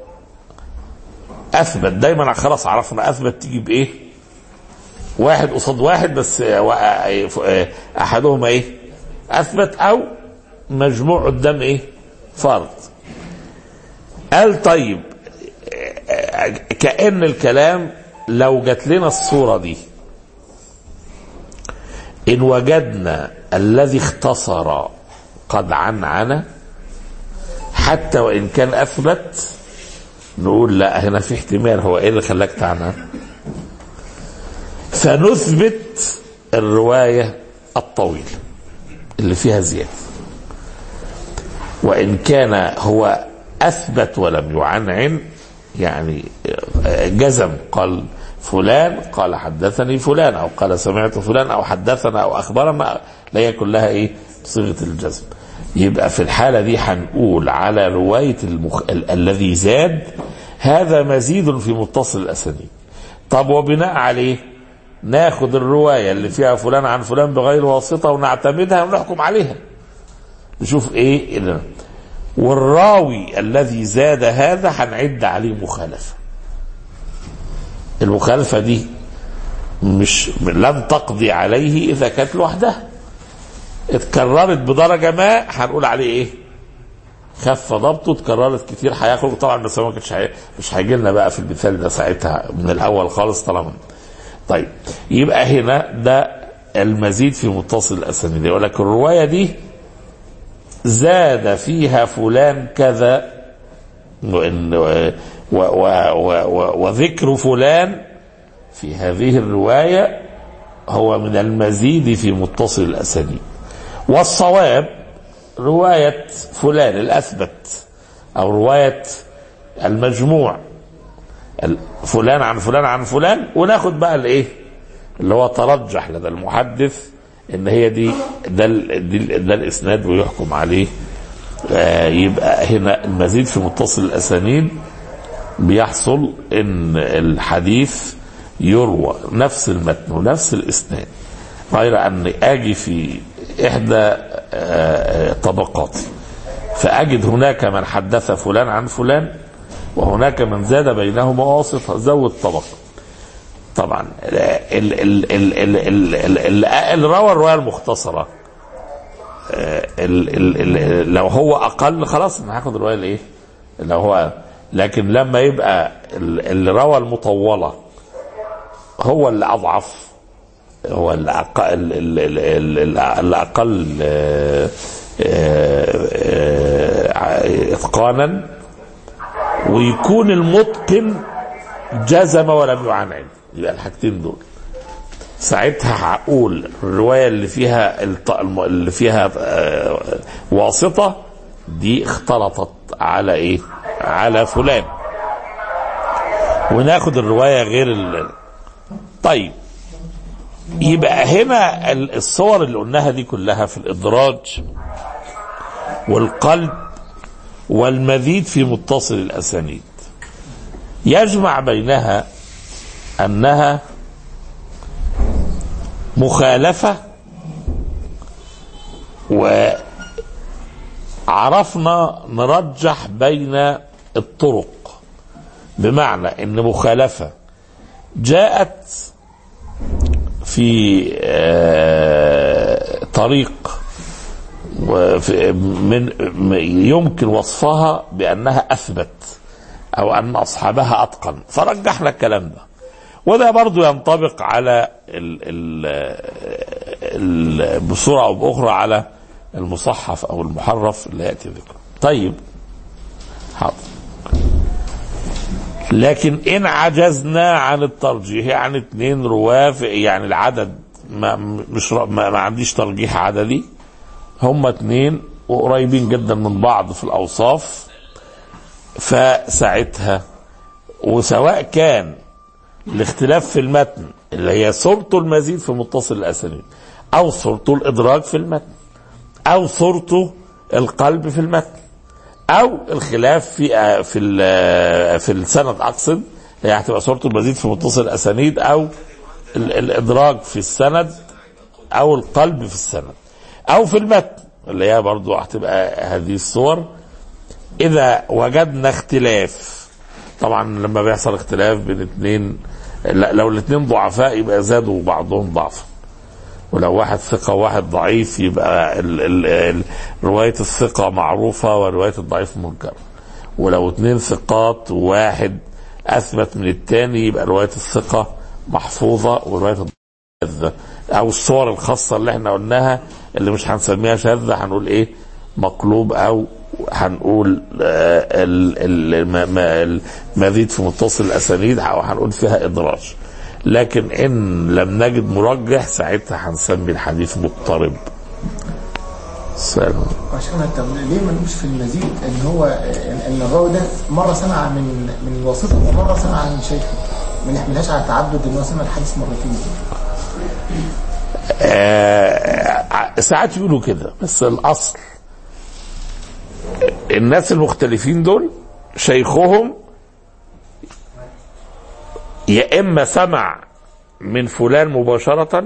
اثبت. دايما خلاص عرفنا اثبت تيجي بايه واحد قصاد واحد بس احدهما ايه اثبت او مجموع قدام ايه فرد. قال طيب كأن الكلام لو جات لنا الصورة دي إن وجدنا الذي اختصر قد عنعن حتى وإن كان أثبت نقول لا هنا في احتمال هو إيه اللي خلاك تعنعن، فنثبت الرواية الطويلة اللي فيها زيادة. وإن كان هو أثبت ولم يعنعن يعني جزم قال فلان قال حدثني فلان او قال سمعت فلان او حدثنا او اخبرنا لا يكن لها ايه صيغه الجزم، يبقى في الحاله دي هنقول على روايه المخ... ال... الذي زاد هذا مزيد في متصل الاسانيد. طب وبناء عليه ناخد الروايه اللي فيها فلان عن فلان بغير واسطه ونعتمدها ونحكم عليها نشوف ايه إذن. والراوي الذي زاد هذا هنعد عليه مخالفه. المخالفة دي مش لن تقضي عليه إذا كانت لوحدها، اتكررت بدرجة ما هنقول عليه إيه خف ضبطه، اتكررت كتير هيخرج طبعا بس ما كانش مش هيجي لنا بقى في المثال ده ساعتها من الأول خالص طالما. طيب يبقى هنا ده المزيد في متصل الأسانيد، يقول لك الرواية دي زاد فيها فلان كذا وإن و و و وذكر فلان في هذه الرواية هو من المزيد في متصل الأسانيد. والصواب رواية فلان الأثبت أو رواية المجموع فلان عن فلان عن فلان، وناخد بقى الايه اللي هو ترجح لدى المحدث ان هي دي ده, ده الاسناد ويحكم عليه. آه يبقى هنا المزيد في متصل الاسانيد بيحصل ان الحديث يروى نفس المتن ونفس الاسناد، غير ان اجي في احدى آه طبقاتي فاجد هناك من حدث فلان عن فلان وهناك من زاد بينهما واسطه، زود طبقه. طبعا اللي روى الروايه المختصره ال ال ال لو هو اقل خلاص انا هاخد الروايه الايه لو هو، لكن لما يبقى اللي روى المطوله هو اللي اضعف، هو اللي اقل اللي اقل اتقانا، ويكون المتقن جزم ولم يعنعن، يبقى الحاجتين دول ساعتها هقول الروايه اللي فيها اللي فيها واسطه دي اختلطت على ايه؟ على فلان، وناخد الروايه غير ال... طيب يبقى هنا الصور اللي قلناها دي كلها في الادراج والقلب والمزيد في متصل الاسانيد يجمع بينها انها مخالفه، وعرفنا نرجح بين الطرق، بمعنى ان مخالفه جاءت في طريق من يمكن وصفها بانها اثبت او ان اصحابها اتقن، فرجحنا الكلام ده. وده برضو ينطبق على ال ال ال بصورة او باخرى على المصحف او المحرف اللي ياتي ذكره. طيب حاضر، لكن ان عجزنا عن الترجيح عن اثنين رواه، يعني العدد ما مش ما, ما عنديش ترجيح عددي، هم اثنين وقريبين جدا من بعض في الاوصاف، فساعتها وسواء كان الاختلاف في المتن اللي هي صورته المزيد في متصل الاسانيد، او صورته الادراج في المتن، او صورته القلب في المتن، او الخلاف في في في السند، اقصد يعني هتبقى صورته المزيد في متصل الاسانيد او الادراج في السند او القلب في السند او في المتن، اللي هي برضو هتبقى هذه الصور. اذا وجدنا اختلاف، طبعا لما بيحصل اختلاف بين اثنين، لو الاثنين ضعفاء يبقى زادوا بعضهم ضعفا، ولو واحد ثقة وواحد ضعيف يبقى ال ال ال رواية الثقة معروفة ورواية الضعيف منكر، ولو اثنين ثقات وواحد اثبت من الثاني يبقى رواية الثقة محفوظة ورواية الضعيف شاذة. او الصور الخاصة اللي احنا قلناها اللي مش هنسميها شاذة، هنقول ايه؟ مقلوب، او هنقول المزيد في متصل الاسانيد، او هنقول فيها ادراج. لكن ان لم نجد مرجح ساعتها هنسمي الحديث مضطرب. سلام. عشان طب ليه ما نقولش في المزيد ان هو ان الراوي ده مره سمع من من الواسطه ومره سمع من شيخه، ما نحملهاش على التعدد ان هو سمع الحديث مرتين؟ آه ساعات يقولوا كده، بس الاصل الناس المختلفين دول شيخهم يا اما سمع من فلان مباشرة،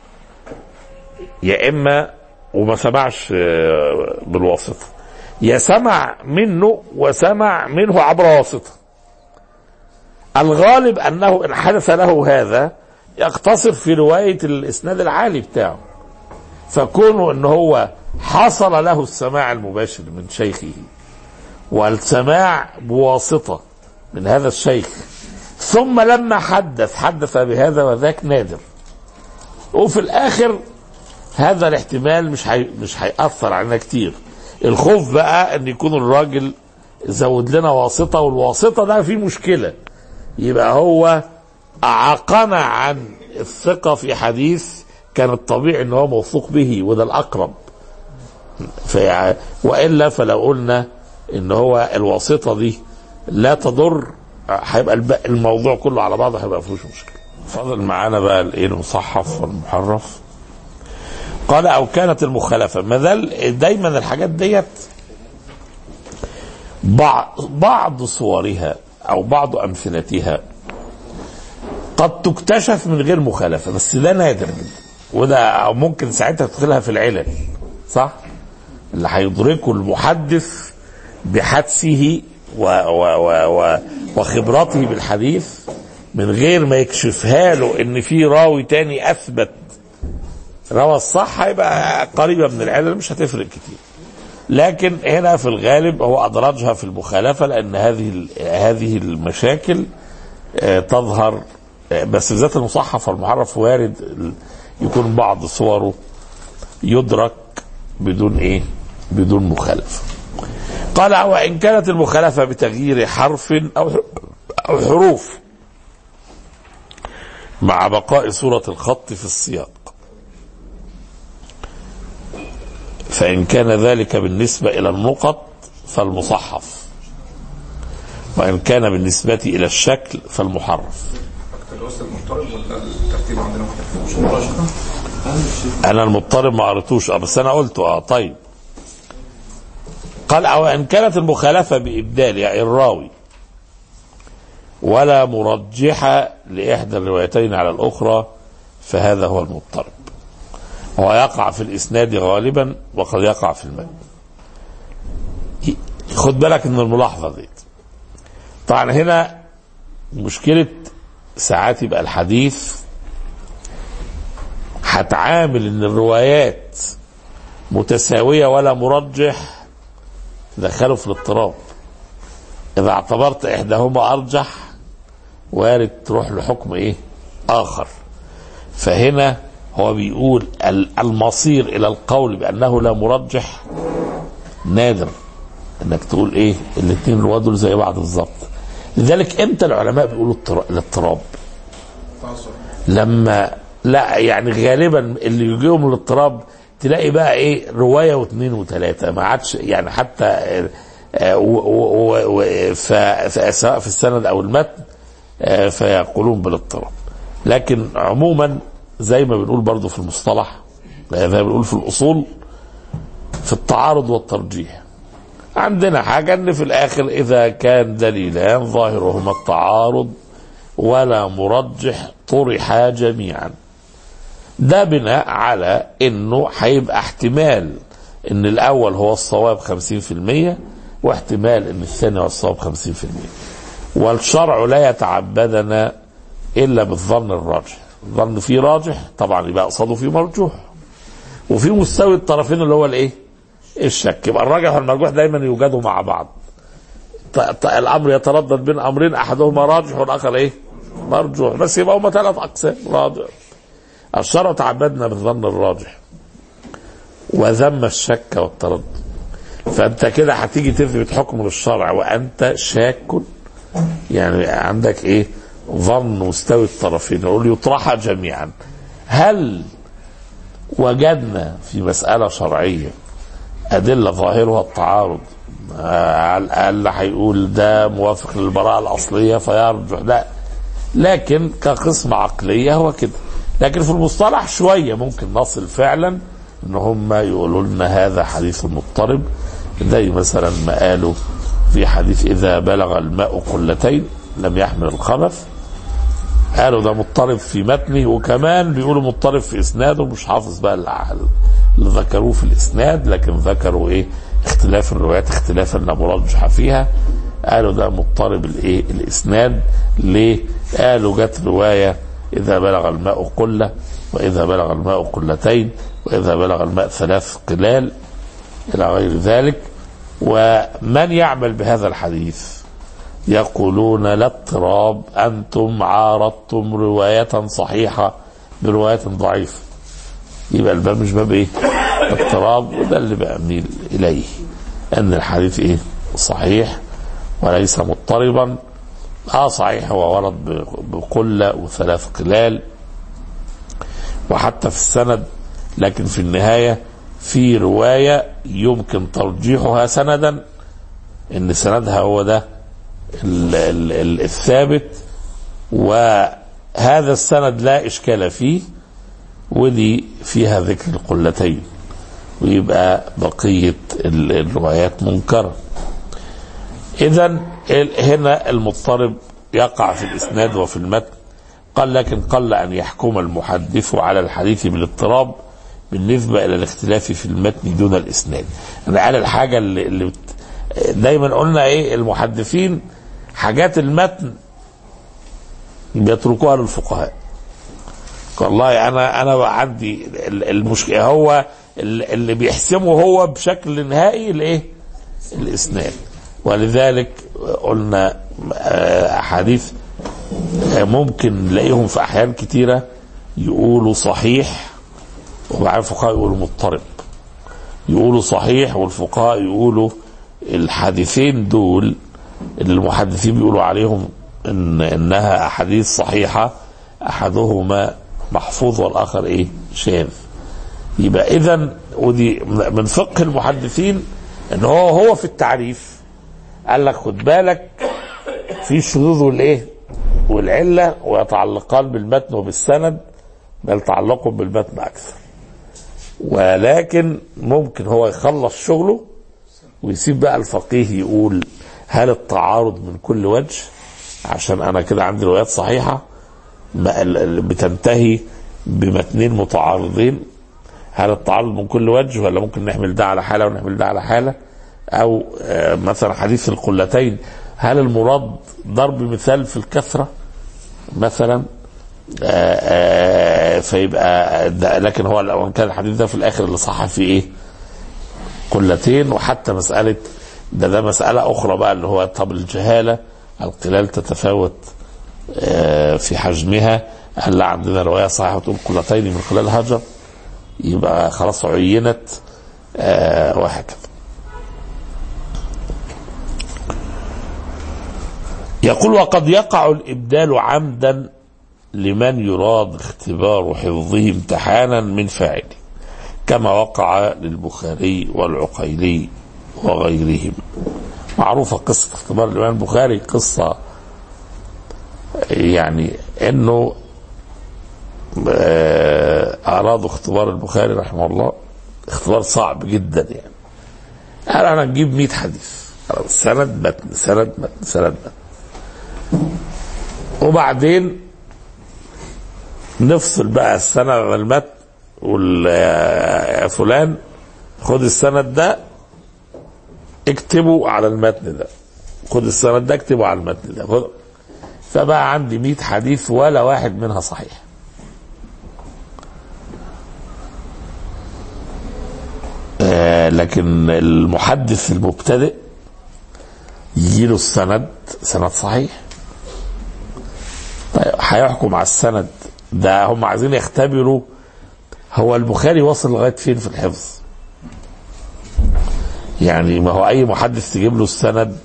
يا اما وما سمعش بالواسطة، يا سمع منه وسمع منه عبر واسطة. الغالب انه ان حدث له هذا يقتصر في رواية الاسناد العالي بتاعه، فكونه ان هو حصل له السماع المباشر من شيخه والسماع بواسطة من هذا الشيخ، ثم لما حدث حدث بهذا وذاك، نادر. وفي الاخر هذا الاحتمال مش حي... مش هيأثر علينا كتير. الخوف بقى ان يكون الراجل زود لنا واسطة، والواسطة ده فيه مشكلة، يبقى هو اعاقنا عن الثقة في حديث كان الطبيعي ان هو موثوق به، وده الاقرب. في... وإلا فلو قلنا ان هو الواسطة دي لا تضر، هيبقى الموضوع كله على بعضه هيبقى فيهوش مشكلة. فضل معانا بقى الايه المصحف والمحرف. قال او كانت المخالفه، ما زال دايما الحاجات ديت بعض بعض صورها او بعض امثلتها قد تكتشف من غير مخالفه، بس ده نادر جدا، وده او ممكن ساعتها تدخلها في العلل، صح؟ اللي هيدركه المحدث بحدسه و و و و وخبرته بالحديث من غير ما يكشفها له ان في راوي تاني اثبت روى الصح، هيبقى قريبه من العلل، مش هتفرق كتير. لكن هنا في الغالب هو ادرجها في المخالفه، لان هذه هذه المشاكل تظهر، بس بالذات المصحف والمحرف وارد يكون بعض صوره يدرك بدون ايه؟ بدون مخالفه. قال وان كانت المخالفه بتغيير حرف او او حروف مع بقاء صورة الخط في السياق، فإن كان ذلك بالنسبة إلى النقط فالمصحف، وإن كان بالنسبة إلى الشكل فالمحرف. أنا المضطرب ما قريتوش، بس أنا قلته. اه طيب. قال أو إن كانت المخالفة بإبدال يعني الراوي ولا مرجحة لإحدى الروايتين على الأخرى فهذا هو المضطرب، هو يقع في الإسناد غالبا وقد يقع في المتن. خد بالك من الملاحظة دي. طبعا هنا مشكلة ساعات يبقى الحديث هتعامل ان الروايات متساوية ولا مرجح، تدخله في الاضطراب. إذا اعتبرت إحداهما أرجح وارد تروح لحكم إيه؟ آخر. فهنا هو بيقول المصير إلى القول بأنه لا مرجح نادر، إنك تقول إيه؟ الاثنين رواة دول زي بعض بالظبط. لذلك إمتى العلماء بيقولوا الاضطراب؟ لما لا يعني غالبا اللي يجيهم الاضطراب تلاقي بقى إيه؟ رواية واثنين وثلاثة، ما عادش يعني حتى سواء في السند او المتن فيقولون بالاضطراب. لكن عموما زي ما بنقول برضو في المصطلح، زي ما بنقول في الاصول، في التعارض والترجيح عندنا حاجه ان في الاخر اذا كان دليلان ظاهرهما التعارض ولا مرجح طرحا جميعا، ده بناء على انه هيبقى احتمال ان الاول هو الصواب خمسين في المية واحتمال ان الثاني هو الصواب خمسين في المية. والشرع لا يتعبدنا الا بالظن الراجح. الظن فيه راجح طبعا يبقى قصاده فيه مرجوح، وفي مستوي الطرفين اللي هو الايه؟ الشك. يبقى الراجح والمرجوح دايما يوجدوا مع بعض. الامر يتردد بين امرين احدهما راجح والاخر ايه؟ مرجوح، بس يبقى هما ثلاث اقسام راجح. الشرع تعبدنا بالظن الراجح وذم الشك والتردد. فانت كده هتيجي تثبت حكم للشرع وانت شاك، يعني عندك ايه؟ ظن مستوي الطرفين، يقول يطرحها جميعا. هل وجدنا في مسألة شرعية أدلة ظاهرها التعارض على الأقل هيقول ده موافق للبراءة الأصلية فيرجح؟ لا، لكن كقسم عقلية هو كده. لكن في المصطلح شوية ممكن نصل فعلا ان هم يقولوا لنا هذا حديث مضطرب، زي مثلا ما قالوا في حديث اذا بلغ الماء قلتين لم يحمل الخبث، قالوا ده مضطرب في متنه، وكمان بيقولوا مضطرب في اسناده. مش حافظ بقى اللي ذكروه في الاسناد، لكن ذكروا ايه؟ اختلاف الروايات اختلافا لا مرجح فيها. قالوا ده مضطرب الايه؟ الاسناد. ليه؟ قالوا جت روايه إذا بلغ الماء قلة، وإذا بلغ الماء قلتين، وإذا بلغ الماء ثلاث قلال إلى غير ذلك. ومن يعمل بهذا الحديث يقولون لا اضطراب، أنتم عارضتم رواية صحيحة برواية ضعيفة. يبقى الباب مش باب إيه؟ اضطراب. وده اللي بأميل إليه، أن الحديث إيه؟ صحيح وليس مضطربا. اه صحيح هو ورد بقلة وثلاث قلال وحتى في السند، لكن في النهاية في رواية يمكن ترجيحها سندا، ان سندها هو ده ال ال ال الثابت، هذا السند لا إشكال فيه، ودي فيها ذكر القلتين، ويبقى بقية الروايات منكرة. إذن هنا المضطرب يقع في الإسناد وفي المتن. قال لكن قل أن يحكم المحدث على الحديث بالاضطراب بالنسبة إلى الاختلاف في المتن دون الإسناد. أنا على الحاجة اللي, اللي دايما قلنا إيه، المحدثين حاجات المتن بيتركوها للفقهاء. والله أنا أنا عندي المشكلة هو اللي بيحسمه هو بشكل نهائي الإيه؟ الإسناد. ولذلك قلنا أحاديث ممكن نلاقيهم في أحيان كتيرة يقولوا صحيح وبعد الفقهاء يقولوا مضطرب، يقولوا صحيح والفقهاء يقولوا الحديثين دول اللي المحدثين بيقولوا عليهم إن إنها أحاديث صحيحة، أحدهما محفوظ والآخر إيه شاذ. يبقى إذن ودي من فقه المحدثين إن هو هو في التعريف قال لك خد بالك في الشذوذ والإيه والعلة ويتعلقان بالمتن وبالسند، بل تعلقهم بالمتن أكثر. ولكن ممكن هو يخلص شغله ويسيب بقى الفقيه يقول هل التعارض من كل وجه، عشان أنا كده عندي روايات صحيحة بتنتهي بمتنين متعارضين، هل التعارض من كل وجه ولا ممكن نحمل ده على حالة ونحمل ده على حالة؟ أو مثلا حديث القلتين هل المراد ضرب مثال في الكثرة مثلا؟ آآ آآ فيبقى لكن هو لو كان الحديث ده في الآخر اللي صح فيه إيه قلتين. وحتى مسألة ده ده مسألة أخرى بقى اللي هو طب الجهالة القلال تتفاوت في حجمها، هل عندنا رواية صحيحة تقول قلتين من خلال هجر يبقى خلاص عينت وهكذا. يقول وقد يقع الإبدال عمدا لمن يراد اختبار حفظه امتحانا من فاعله، كما وقع للبخاري والعقيلي وغيرهم. معروفة قصة اختبار الإمام البخاري، قصة يعني انه ارادوا اختبار البخاري رحمه الله، اختبار صعب جدا يعني. قال انا نجيب مئة حديث سند متن سند متن سند متن، وبعدين نفصل بقى السند عن المتن، والفلان خد السند ده اكتبه على المتن ده، خد السند ده اكتبه على المتن ده، خد. فبقى عندي مئة حديث ولا واحد منها صحيح. آه لكن المحدث المبتدئ يجيله السند سند صحيح. طيب هيحكم على السند ده، هم عايزين يختبروا هو البخاري وصل لغاية فين في الحفظ. يعني ما هو اي محدث تجيب له السند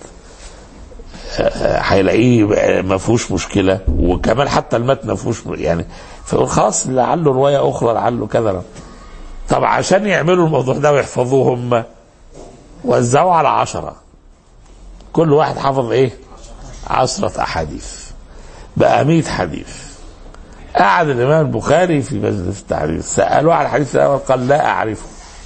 هيلاقيه ما فيهوش مشكله، وكمان حتى المتن ما فيهوش يعني، فيقول خلاص لعله روايه اخرى لعله كذا. طب عشان يعملوا الموضوع ده ويحفظوه هم وزعوا على عشرة، كل واحد حفظ ايه عشرة احاديث، بقى مئة حديث. قعد الامام البخاري في مجلس التحرير سألوه على الحديث الاول قال لا اعرفه.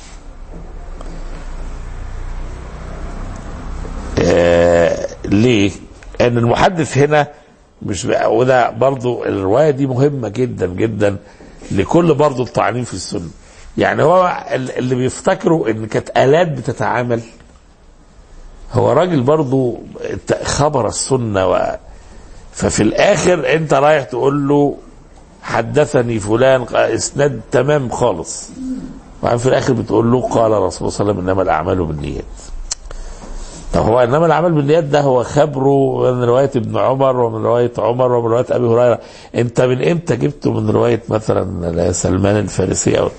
آه ليه؟ ان المحدث هنا مش بقى، وده برضو الرواية دي مهمة جدا جدا لكل برضو الطاعنين في السنة. يعني هو اللي بيفتكروا ان كانت آلات بتتعامل، هو راجل برضو خبر السنة و... ففي الاخر انت رايح تقول له حدثني فلان اسناد تمام خالص، وعن في الاخر بتقول له قال رسول الله صلى الله عليه وسلم انما الاعمال بالنيات. طب هو انما الاعمال بالنيات ده هو خبره من روايه ابن عمر ومن روايه عمر ومن روايه ابي هريره، انت من امتى جبته من روايه مثلا سلمان الفارسي او؟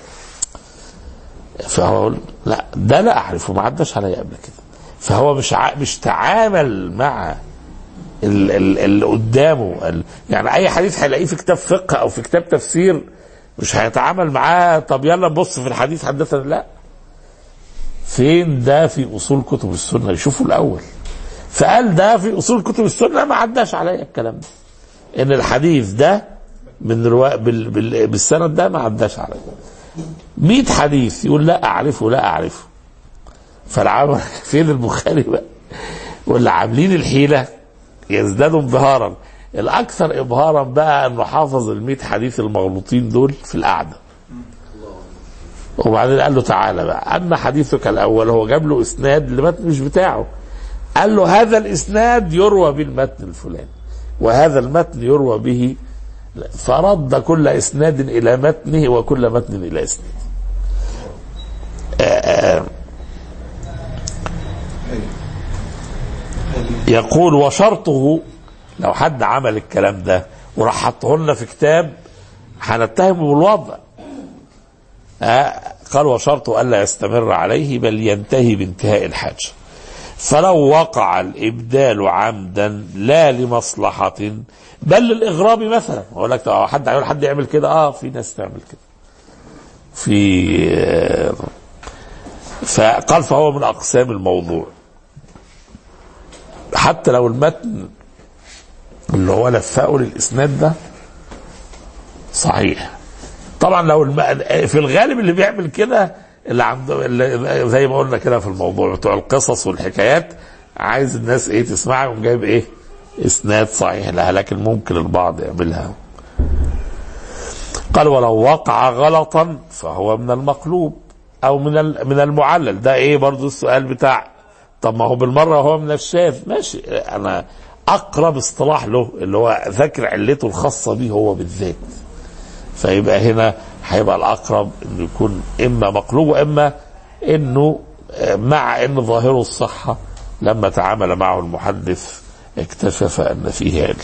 فهو لا ده لا اعرفه، ما عداش عليا قبل كده. فهو مش ع... مش تعامل مع اللي قدامه. يعني اي حديث هيلاقيه في كتاب فقه او في كتاب تفسير مش هيتعامل معاه طب يلا نبص في الحديث حدثنا، لا، فين ده في اصول كتب السنه؟ يشوفوا الاول. فقال ده في اصول كتب السنه، ما عداش عليا الكلام ده ان الحديث ده من رواء بال بال بالسند ده ما عداش عليه. مئة حديث يقول لا اعرفه لا اعرفه. فالعمل فين البخاري بقى؟ واللي عاملين الحيله يزدادوا انبهارا. الاكثر ابهارا بقى انه حافظ المئة حديث المغلوطين دول في القعده. وبعدين قال له تعالى بقى، اما حديثك الاول هو جاب له اسناد لمتن مش بتاعه، قال له هذا الاسناد يروى بالمتن الفلاني وهذا المتن يروى به، فرد كل اسناد الى متنه وكل متن الى اسناد. يقول وشرطه لو حد عمل الكلام ده وراح حطه لنا في كتاب هنتهمه بالوضع. قال وشرطه الا يستمر عليه بل ينتهي بانتهاء الحاجه. فلو وقع الابدال عمدا لا لمصلحه بل للاغراب مثلا، اقول لك حد هيقول حد يعمل كده، اه في ناس تعمل كده في. فقال فهو من اقسام الموضوع حتى لو المتن اللي هو لفقه للاسناد ده صحيح. طبعا لو الم... في الغالب اللي بيعمل كده اللي عنده اللي زي ما قلنا كده في الموضوع بتوع القصص والحكايات، عايز الناس ايه تسمعها يقوم جايب ايه اسناد صحيح لها، لكن ممكن البعض يعملها. قال ولو وقع غلطا فهو من المقلوب او من من المعلل. ده ايه برضو السؤال بتاع طب ما هو بالمره هو من الشاذ، ماشي. انا اقرب اصطلاح له اللي هو ذكر علته الخاصه به هو بالذات، فيبقى هنا هيبقى الاقرب انه يكون اما مقلوب واما انه مع ان ظاهره الصحه لما تعامل معه المحدث اكتشف ان فيه علم.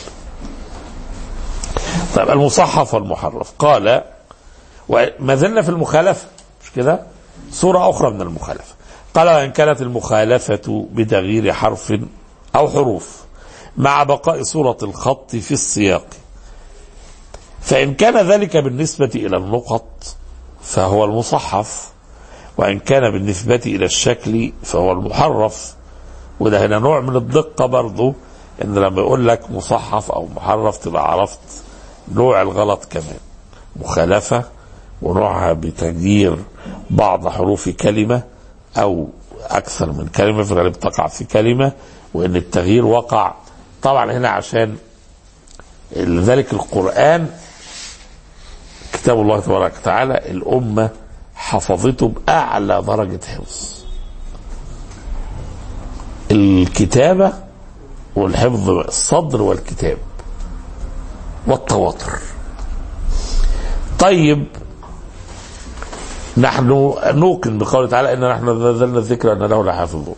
طيب المصحف والمحرف، قال وما زلنا في المخالفه مش كده؟ صوره اخرى من المخالفه. قال وان كانت المخالفه بتغيير حرف او حروف مع بقاء صوره الخط في السياق، فإن كان ذلك بالنسبة إلى النقط فهو المصحف، وإن كان بالنسبة إلى الشكل فهو المحرف. وده هنا نوع من الدقة برضو، إن لما يقول لك مصحف أو محرف تبقى عرفت نوع الغلط كمان. مخالفة ونوعها بتغيير بعض حروف كلمة أو أكثر من كلمة، في الغالب تقع في كلمة، وإن التغيير وقع طبعا هنا عشان لذلك القرآن كتاب الله تبارك وتعالى الأمة حفظته بأعلى درجة حفظ. الكتابة والحفظ الصدر والكتاب والتواتر. طيب نحن نوقن بقوله تعالى إن نحن نزلنا الذكر أن له لحافظون،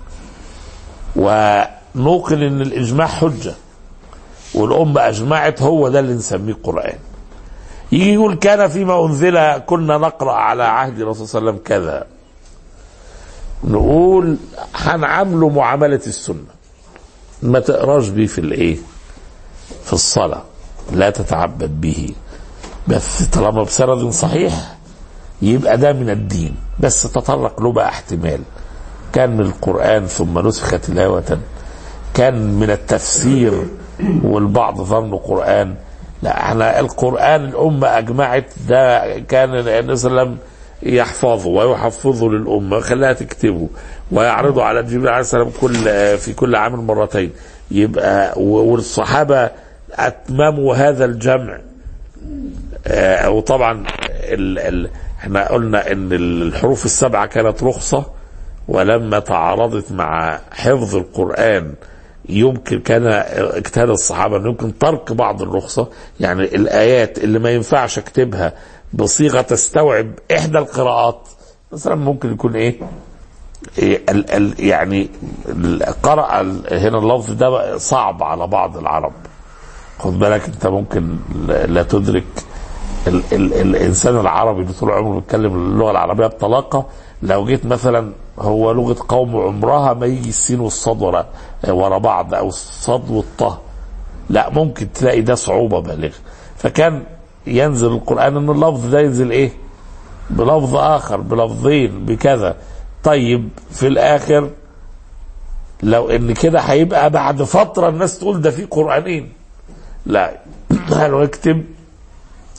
ونوقن إن الإجماع حجة والأمة أجمعت هو ده اللي نسميه قرآن. يجي يقول كان فيما أنزل كنا نقرأ على عهد الرسول صلى الله عليه وسلم كذا، نقول هنعامله معاملة السنة، ما تقراش بيه في الايه في الصلاة، لا تتعبد به، بس طالما بسند صحيح يبقى ده من الدين. بس تطرق له بقى احتمال كان من القرآن ثم نسخ تلاوة، كان من التفسير والبعض ظنوا قرآن. لا، احنا القرآن الأمة أجمعت ده كان النبي صلى الله عليه وسلم يحفظه ويحفظه للأمة، خلاها تكتبه ويعرضه على جبريل عليه السلام كل في كل عام مرتين. يبقى والصحابة أتمموا هذا الجمع. اه وطبعا ال ال احنا قلنا ان الحروف السبعة كانت رخصة، ولما تعارضت مع حفظ القرآن يمكن كان اجتهاد الصحابة انه يمكن ترك بعض الرخصة. يعني الآيات اللي ما ينفعش اكتبها بصيغة تستوعب إحدى القراءات مثلا ممكن يكون إيه, إيه ال ال يعني قرأ هنا اللفظ ده صعب على بعض العرب. خد بالك أنت ممكن لا تدرك ال ال الإنسان العربي اللي طول عمره بيتكلم اللغة العربية بطلاقة، لو جيت مثلا هو لغة قوم عمرها ما يجي السين والصاد ورا ورا بعض أو الصاد والطه، لا ممكن تلاقي ده صعوبة بالغة. فكان ينزل القرآن ان اللفظ ده ينزل ايه بلفظ اخر بلفظين بكذا. طيب في الاخر لو ان كده هيبقى بعد فترة الناس تقول ده في قرآنين، لا قالوا اكتب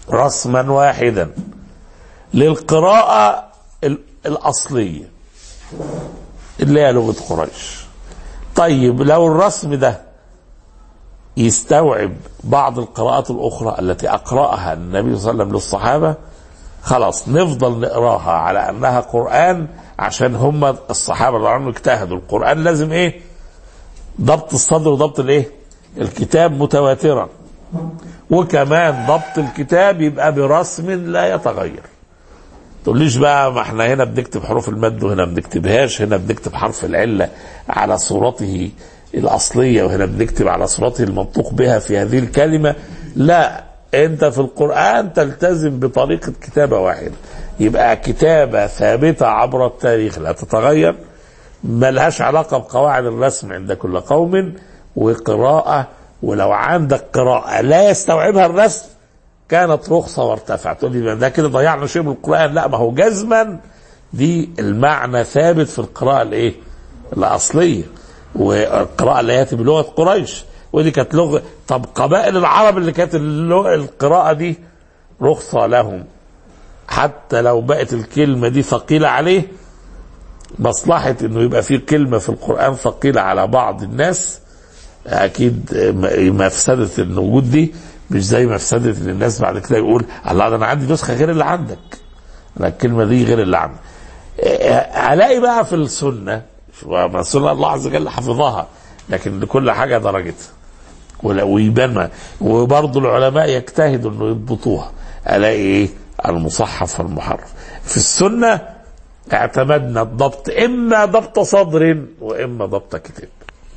رسما واحدا للقراءة الأصلية اللي هي لغة قريش. طيب لو الرسم ده يستوعب بعض القراءات الأخرى التي أقرأها النبي صلى الله عليه وسلم للصحابة، خلاص نفضل نقراها على أنها قرآن، عشان هم الصحابة اللي عنهم اجتهدوا. القرآن لازم إيه؟ ضبط الصدر وضبط الإيه؟ الكتاب متواترا، وكمان ضبط الكتاب يبقى برسم لا يتغير. تقوليش بقى ما احنا هنا بنكتب حروف المد وهنا بنكتبهاش، هنا بنكتب حرف العلة على صورته الأصلية وهنا بنكتب على صورته المنطوق بها في هذه الكلمة. لا، انت في القرآن تلتزم بطريقة كتابة واحدة، يبقى كتابة ثابتة عبر التاريخ لا تتغير، ملهاش علاقة بقواعد الرسم عند كل قوم، وقراءة. ولو عندك قراءة لا يستوعبها الرسم كانت رخصة وارتفعت. تقول لي ده كده ضيعنا شيء من القرآن. لا، ما هو جزما دي المعنى ثابت في القراءة الايه الأصلية، والقراءة اللي هي بلغة قريش، ودي كانت لغة. طب قبائل العرب اللي كانت القراءة دي رخصة لهم، حتى لو بقت الكلمة دي ثقيلة عليه، مصلحة انه يبقى فيه كلمة في القرآن ثقيلة على بعض الناس. اكيد مفسدة الوجود دي مش زي مفسدة ان الناس بعد كده يقول الله ده انا عندي نسخة غير اللي عندك، انا الكلمة دي غير اللي عندك. هلاقي بقى في السنة، السنة الله عز وجل حفظها، لكن لكل حاجة درجتها ويبان، وبرضه العلماء يجتهدوا انه يضبطوها. الاقي ايه؟ المصحف والمحرف. في السنة اعتمدنا الضبط، اما ضبط صدر واما ضبط كتاب،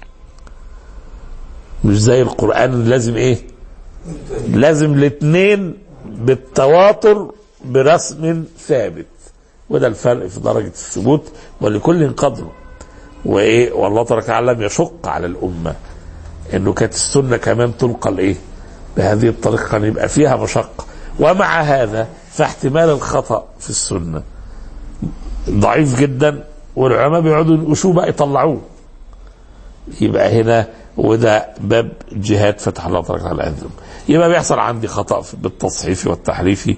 مش زي القرآن لازم ايه؟ لازم الاثنين بالتواتر برسم ثابت، وده الفرق في درجة الثبوت، ولكل قدره. وايه؟ والله تبارك وتعالى لم يشق على الأمة انه كانت السنة كمان تلقى الايه؟ بهذه الطريقة، كان يبقى فيها مشقة. ومع هذا فاحتمال الخطأ في السنة ضعيف جدا، والعلماء بيقعدوا ينقشوه بقى يطلعوه. يبقى هنا وده باب جهاد فتح الله تبارك وتعالى. يبقى بيحصل عندي خطأ بالتصحيف والتحريف.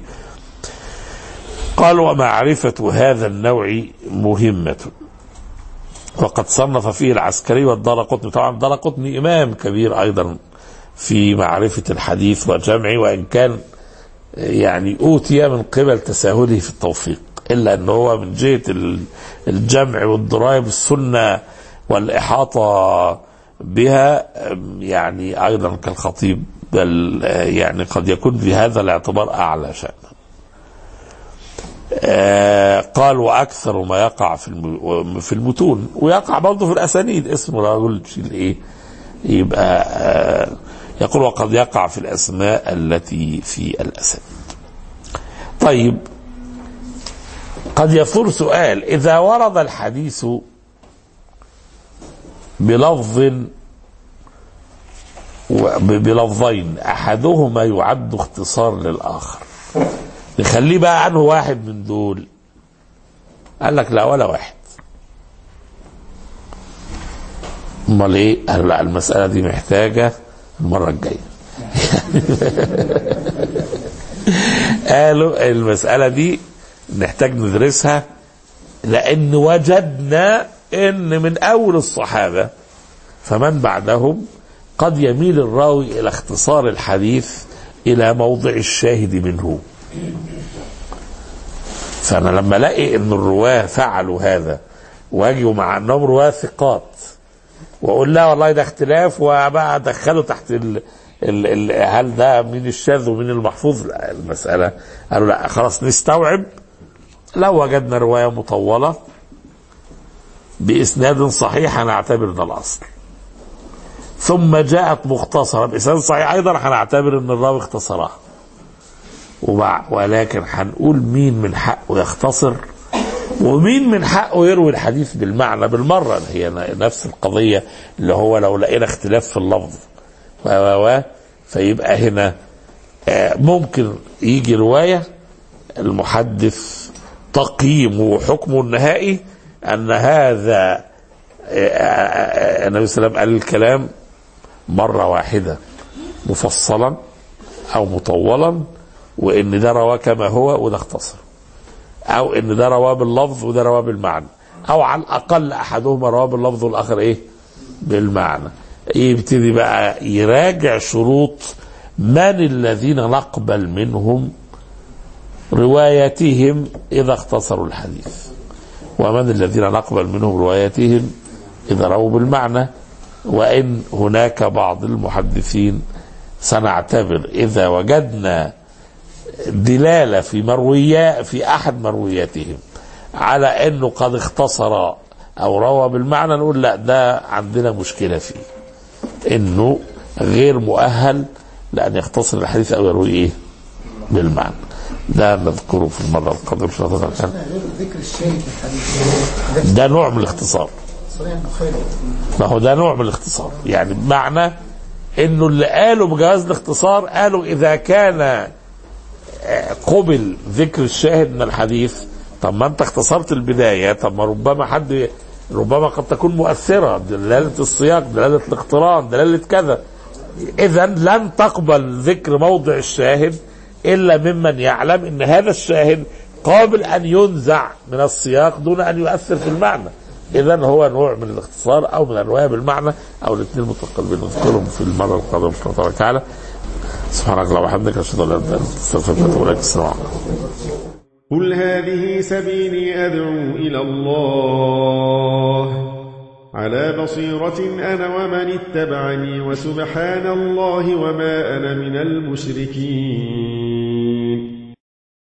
قال ومعرفة هذا النوع مهمة، وقد صنف فيه العسكري والدارقطني. طبعا الدارقطني إمام كبير أيضا في معرفة الحديث وجمعه، وإن كان يعني أوتي من قبل تساهله في التوفيق، إلا أنه هو من جهة الجمع والدراية بالسنة والإحاطة بها يعني أيضا كالخطيب، بل يعني قد يكون بهذا الاعتبار أعلى شأنا. آه قال وأكثر ما يقع في في المتون، ويقع برضه في الأسانيد، اسمه رجل الايه يبقى آه يقول وقد يقع في الأسماء التي في الأسانيد. طيب قد يثور سؤال، إذا ورد الحديث بلفظ بلفظين أحدهما يعد اختصار للآخر، نخليه بقى عنه واحد من دول؟ قال لك لا ولا واحد. امال ايه؟ قال لا المسألة دي محتاجة المرة الجاية. قالوا المسألة دي نحتاج ندرسها، لأن وجدنا ان من اول الصحابة فمن بعدهم قد يميل الراوي الى اختصار الحديث الى موضع الشاهد منه. فانا لما الاقي ان الرواه فعلوا هذا واجوا مع انهم رواه ثقات واقول لا والله ده اختلاف وبقى ادخله تحت ال ال ال هل ده من الشاذ ومن المحفوظ؟ لا، المسألة قالوا لا خلاص نستوعب. لو وجدنا رواية مطولة بإسناد صحيح هنعتبر ده الأصل، ثم جاءت مختصرة بإسناد صحيح أيضا هنعتبر أن الراوي اختصرها. ولكن هنقول مين من حقه يختصر ومين من حقه يروي الحديث بالمعنى بالمرة. هي نفس القضية اللي هو لو لقينا اختلاف في اللفظ و و فيبقى هنا ممكن يجي رواية المحدث تقييمه وحكمه النهائي أن هذا النبي صلى الله عليه وسلم قال الكلام مرة واحدة مفصلا أو مطولا وإن ده رواه كما هو وده اختصر، أو إن ده رواه باللفظ وده رواه بالمعنى، أو على الأقل أحدهما رواه باللفظ والآخر إيه بالمعنى. يبتدي بقى يراجع شروط من الذين نقبل منهم رواياتهم إذا اختصروا الحديث، ومن الذين نقبل منهم رواياتهم إذا رووا بالمعنى. وإن هناك بعض المحدثين سنعتبر إذا وجدنا دلالة في مرويات في أحد مروياتهم على أنه قد اختصر أو روى بالمعنى، نقول لا ده عندنا مشكلة فيه، أنه غير مؤهل لأن يختصر الحديث أو يروي إيه بالمعنى. ده نذكره في المرة القادمة إن شاء الله. ذكر الشاهد في الحديث ده نوع من الاختصار، ما هو ده نوع من الاختصار. يعني بمعنى انه اللي قالوا بجواز الاختصار قالوا اذا كان قبل ذكر الشاهد من الحديث، طب ما انت اختصرت البداية، طب ما ربما حد ربما قد تكون مؤثرة، دلالة السياق، دلالة الاقتران، دلالة كذا، اذا لن تقبل ذكر موضع الشاهد الا ممن يعلم ان هذا الشاهد قابل ان ينزع من السياق دون ان يؤثر في المعنى. إذا هو نوع من الاختصار أو من الرواية بالمعنى، أو الاثنين متقلبين. نذكرهم في المرة القادمة إن شاء الله تعالى. سبحانك اللهم وبحمدك أشهد أن لا إله إلا أنت أستغفرك وأتوب إليك. السلام عليكم. قل هذه سبيلي أدعو إلى الله على بصيرة أنا ومن اتبعني، وسبحان الله وما أنا من المشركين.